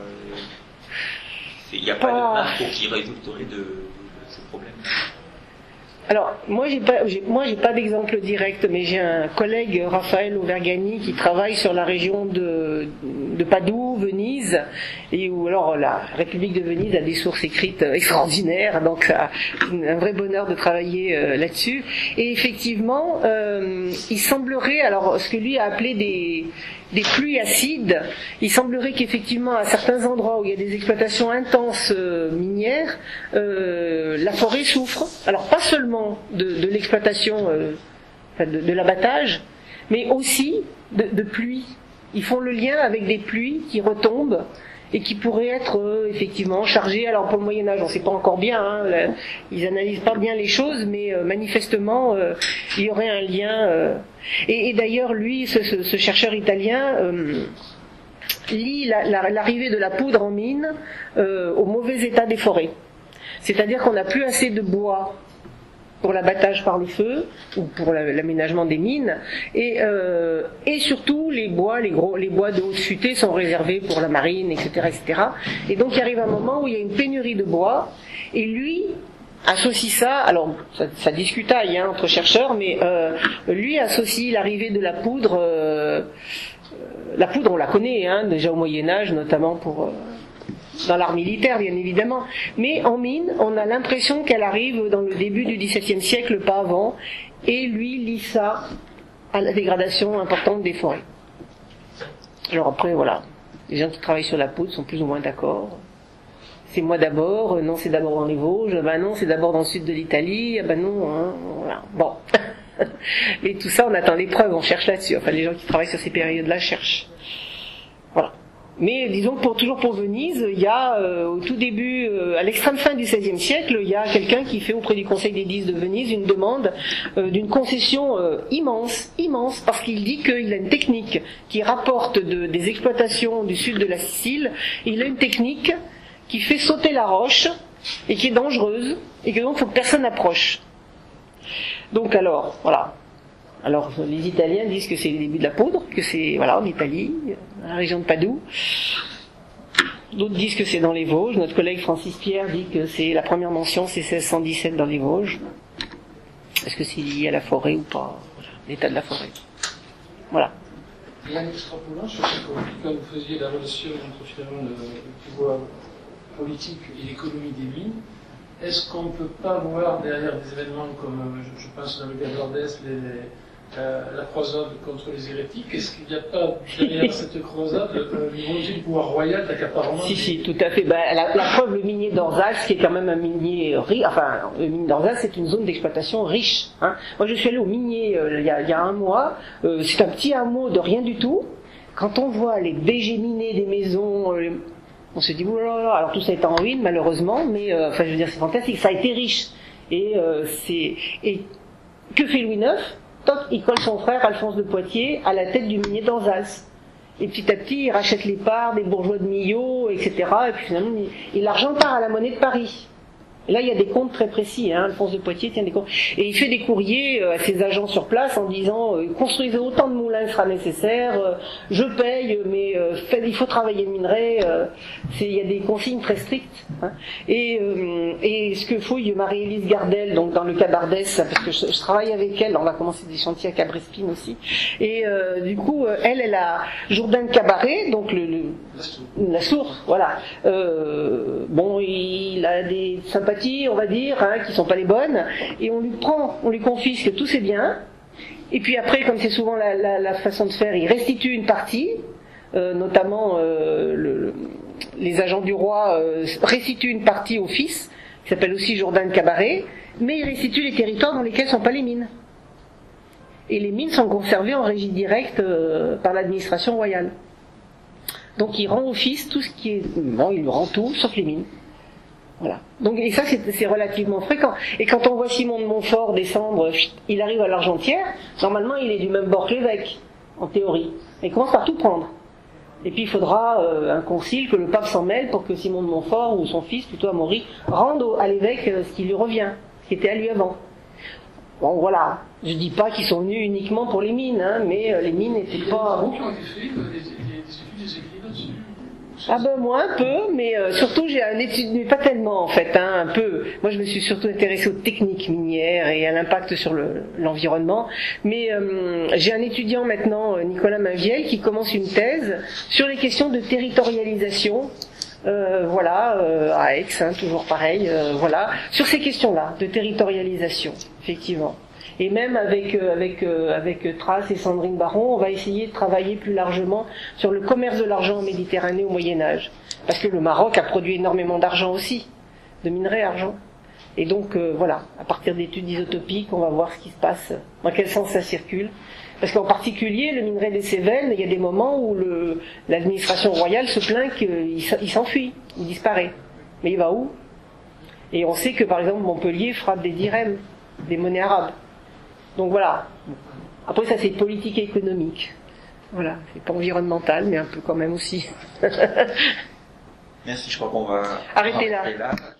Il n'y a pas de marque qui résulterait de ce problème. Alors, moi j'ai pas d'exemple direct, mais j'ai un collègue, Raphaël Auvergani, qui travaille sur la région de Padoue, Venise, et où alors la République de Venise a des sources écrites extraordinaires, donc ça, un vrai bonheur de travailler là-dessus. Et effectivement, il semblerait, alors ce que lui a appelé des pluies acides, il semblerait qu'effectivement à certains endroits où il y a des exploitations intenses minières, la forêt souffre. Alors pas seulement de l'exploitation, de l'abattage, mais aussi de pluie. Ils font le lien avec des pluies qui retombent et qui pourraient être effectivement chargées. Alors pour le Moyen-Âge, on ne sait pas encore bien, hein, ils analysent pas bien les choses, mais manifestement, il y aurait un lien. Et d'ailleurs, lui, ce chercheur italien, lie l'arrivée de la poudre en mine au mauvais état des forêts. C'est-à-dire qu'on n'a plus assez de bois pour l'abattage par le feu ou pour l'aménagement des mines, et surtout les bois de haute futée sont réservés pour la marine, etc., etc. Et donc il arrive un moment où il y a une pénurie de bois, et lui associe ça, alors ça discutaille hein, entre chercheurs, mais lui associe l'arrivée de la poudre. La poudre, on la connaît hein, déjà au Moyen-Âge, notamment dans l'art militaire, bien évidemment. Mais en mine, on a l'impression qu'elle arrive dans le début du XVIIe siècle, pas avant, et lui lie ça à la dégradation importante des forêts. Alors après, voilà, les gens qui travaillent sur la poudre sont plus ou moins d'accord. C'est moi d'abord, non c'est d'abord dans les Vosges, ben non c'est d'abord dans le sud de l'Italie, ben non, hein, voilà. Bon. Et tout ça, on attend les preuves, on cherche là-dessus. Enfin, les gens qui travaillent sur ces périodes-là cherchent. Voilà. Mais disons que toujours pour Venise, il y a au tout début, à l'extrême fin du XVIe siècle, il y a quelqu'un qui fait auprès du Conseil des 10 de Venise une demande d'une concession immense, parce qu'il dit qu'il a une technique qui rapporte des exploitations du sud de la Sicile. Il a une technique qui fait sauter la roche et qui est dangereuse et que donc il faut que personne n'approche. Donc alors, voilà. Alors les Italiens disent que c'est le début de la poudre, que c'est en Italie, dans la région de Padoue. D'autres disent que c'est dans les Vosges. Notre collègue Francis Pierre dit que c'est la première mention, c'est 1617 dans les Vosges. Est-ce que c'est lié à la forêt ou pas? Voilà, l'état de la forêt. Voilà. Et en extrapolant sur ce que quand vous faisiez la relation entre finalement le pouvoir politique et l'économie des mines, est-ce qu'on ne peut pas voir derrière des événements comme, je pense dans le guerre d'Ordès, la croisade contre les hérétiques, est-ce qu'il n'y a pas derrière cette croisade une volonté du pouvoir royal d'accaparement? Si, tout à fait. La preuve, le minier d'Orzals, qui est quand même un minier riche, enfin, le minier d'Orzals, c'est une zone d'exploitation riche. Hein. Moi, je suis allé au minier il y a un mois, c'est un petit hameau de rien du tout. Quand on voit les baies géminées des maisons, on se dit, oulala, alors tout ça est en ruine, malheureusement, mais, enfin, je veux dire, c'est fantastique, ça a été riche. Et que fait Louis IX? Toc, il colle son frère Alphonse de Poitiers à la tête du minier d'Orzals. Et petit à petit, il rachète les parts des bourgeois de Millau, etc. Et puis finalement, et l'argent part à la monnaie de Paris. Et là, il y a des comptes très précis, hein. Alphonse de Poitiers tient des comptes. Et il fait des courriers à ses agents sur place en disant construisez autant de moulins que sera nécessaire, je paye, mais il faut travailler le minerai. Il y a des consignes très strictes. Hein. Et ce que fouille Marie-Élise Gardel, donc dans le cas d'Ardès, parce que je travaille avec elle, on va commencer des chantiers à Cabrespine aussi. Et du coup, elle a Jourdain de Cabaret, donc la source, voilà. Bon, il a des sympathies, on va dire, hein, qui sont pas les bonnes, et on lui confisque tous ses biens, et puis après, comme c'est souvent la façon de faire, il restitue une partie, notamment les agents du roi restituent une partie au fils, qui s'appelle aussi Jourdain de Cabaret, mais il restitue les territoires dans lesquels ne sont pas les mines. Et les mines sont conservées en régie directe par l'administration royale. Donc il rend au fils tout ce qui est... Bon, il lui rend tout, sauf les mines. Voilà. Donc, et ça, c'est relativement fréquent. Et quand on voit Simon de Montfort descendre, il arrive à l'Argentière, normalement, il est du même bord que l'évêque, en théorie. Il commence par tout prendre. Et puis, il faudra un concile, que le pape s'en mêle pour que Simon de Montfort, ou son fils, plutôt Amaury, rende à l'évêque ce qui lui revient, ce qui était à lui avant. Bon, voilà. Je dis pas qu'ils sont venus uniquement pour les mines, hein, mais les mines n'étaient pas... Il y a des travaux qui ont été faits, des écrits là-dessus. Ah ben moi un peu, mais surtout j'ai un étude, mais pas tellement en fait, hein, un peu. Moi je me suis surtout intéressée aux techniques minières et à l'impact sur l'environnement. Mais j'ai un étudiant maintenant, Nicolas Mainviel, qui commence une thèse sur les questions de territorialisation. À Aix, hein, toujours pareil, sur ces questions-là de territorialisation, effectivement. Et même avec Trace et Sandrine Baron, on va essayer de travailler plus largement sur le commerce de l'argent en Méditerranée au Moyen-Âge. Parce que le Maroc a produit énormément d'argent aussi, de minerais argent. Et donc, à partir d'études isotopiques, on va voir ce qui se passe, dans quel sens ça circule. Parce qu'en particulier, le minerai des Cévennes, il y a des moments où l'administration royale se plaint qu'il s'enfuit, il disparaît. Mais il va où? Et on sait que par exemple Montpellier frappe des dirhams, des monnaies arabes. Donc voilà. Après ça c'est politique et économique. Voilà, c'est pas environnemental, mais un peu quand même aussi. Merci, je crois qu'on va arrêter là.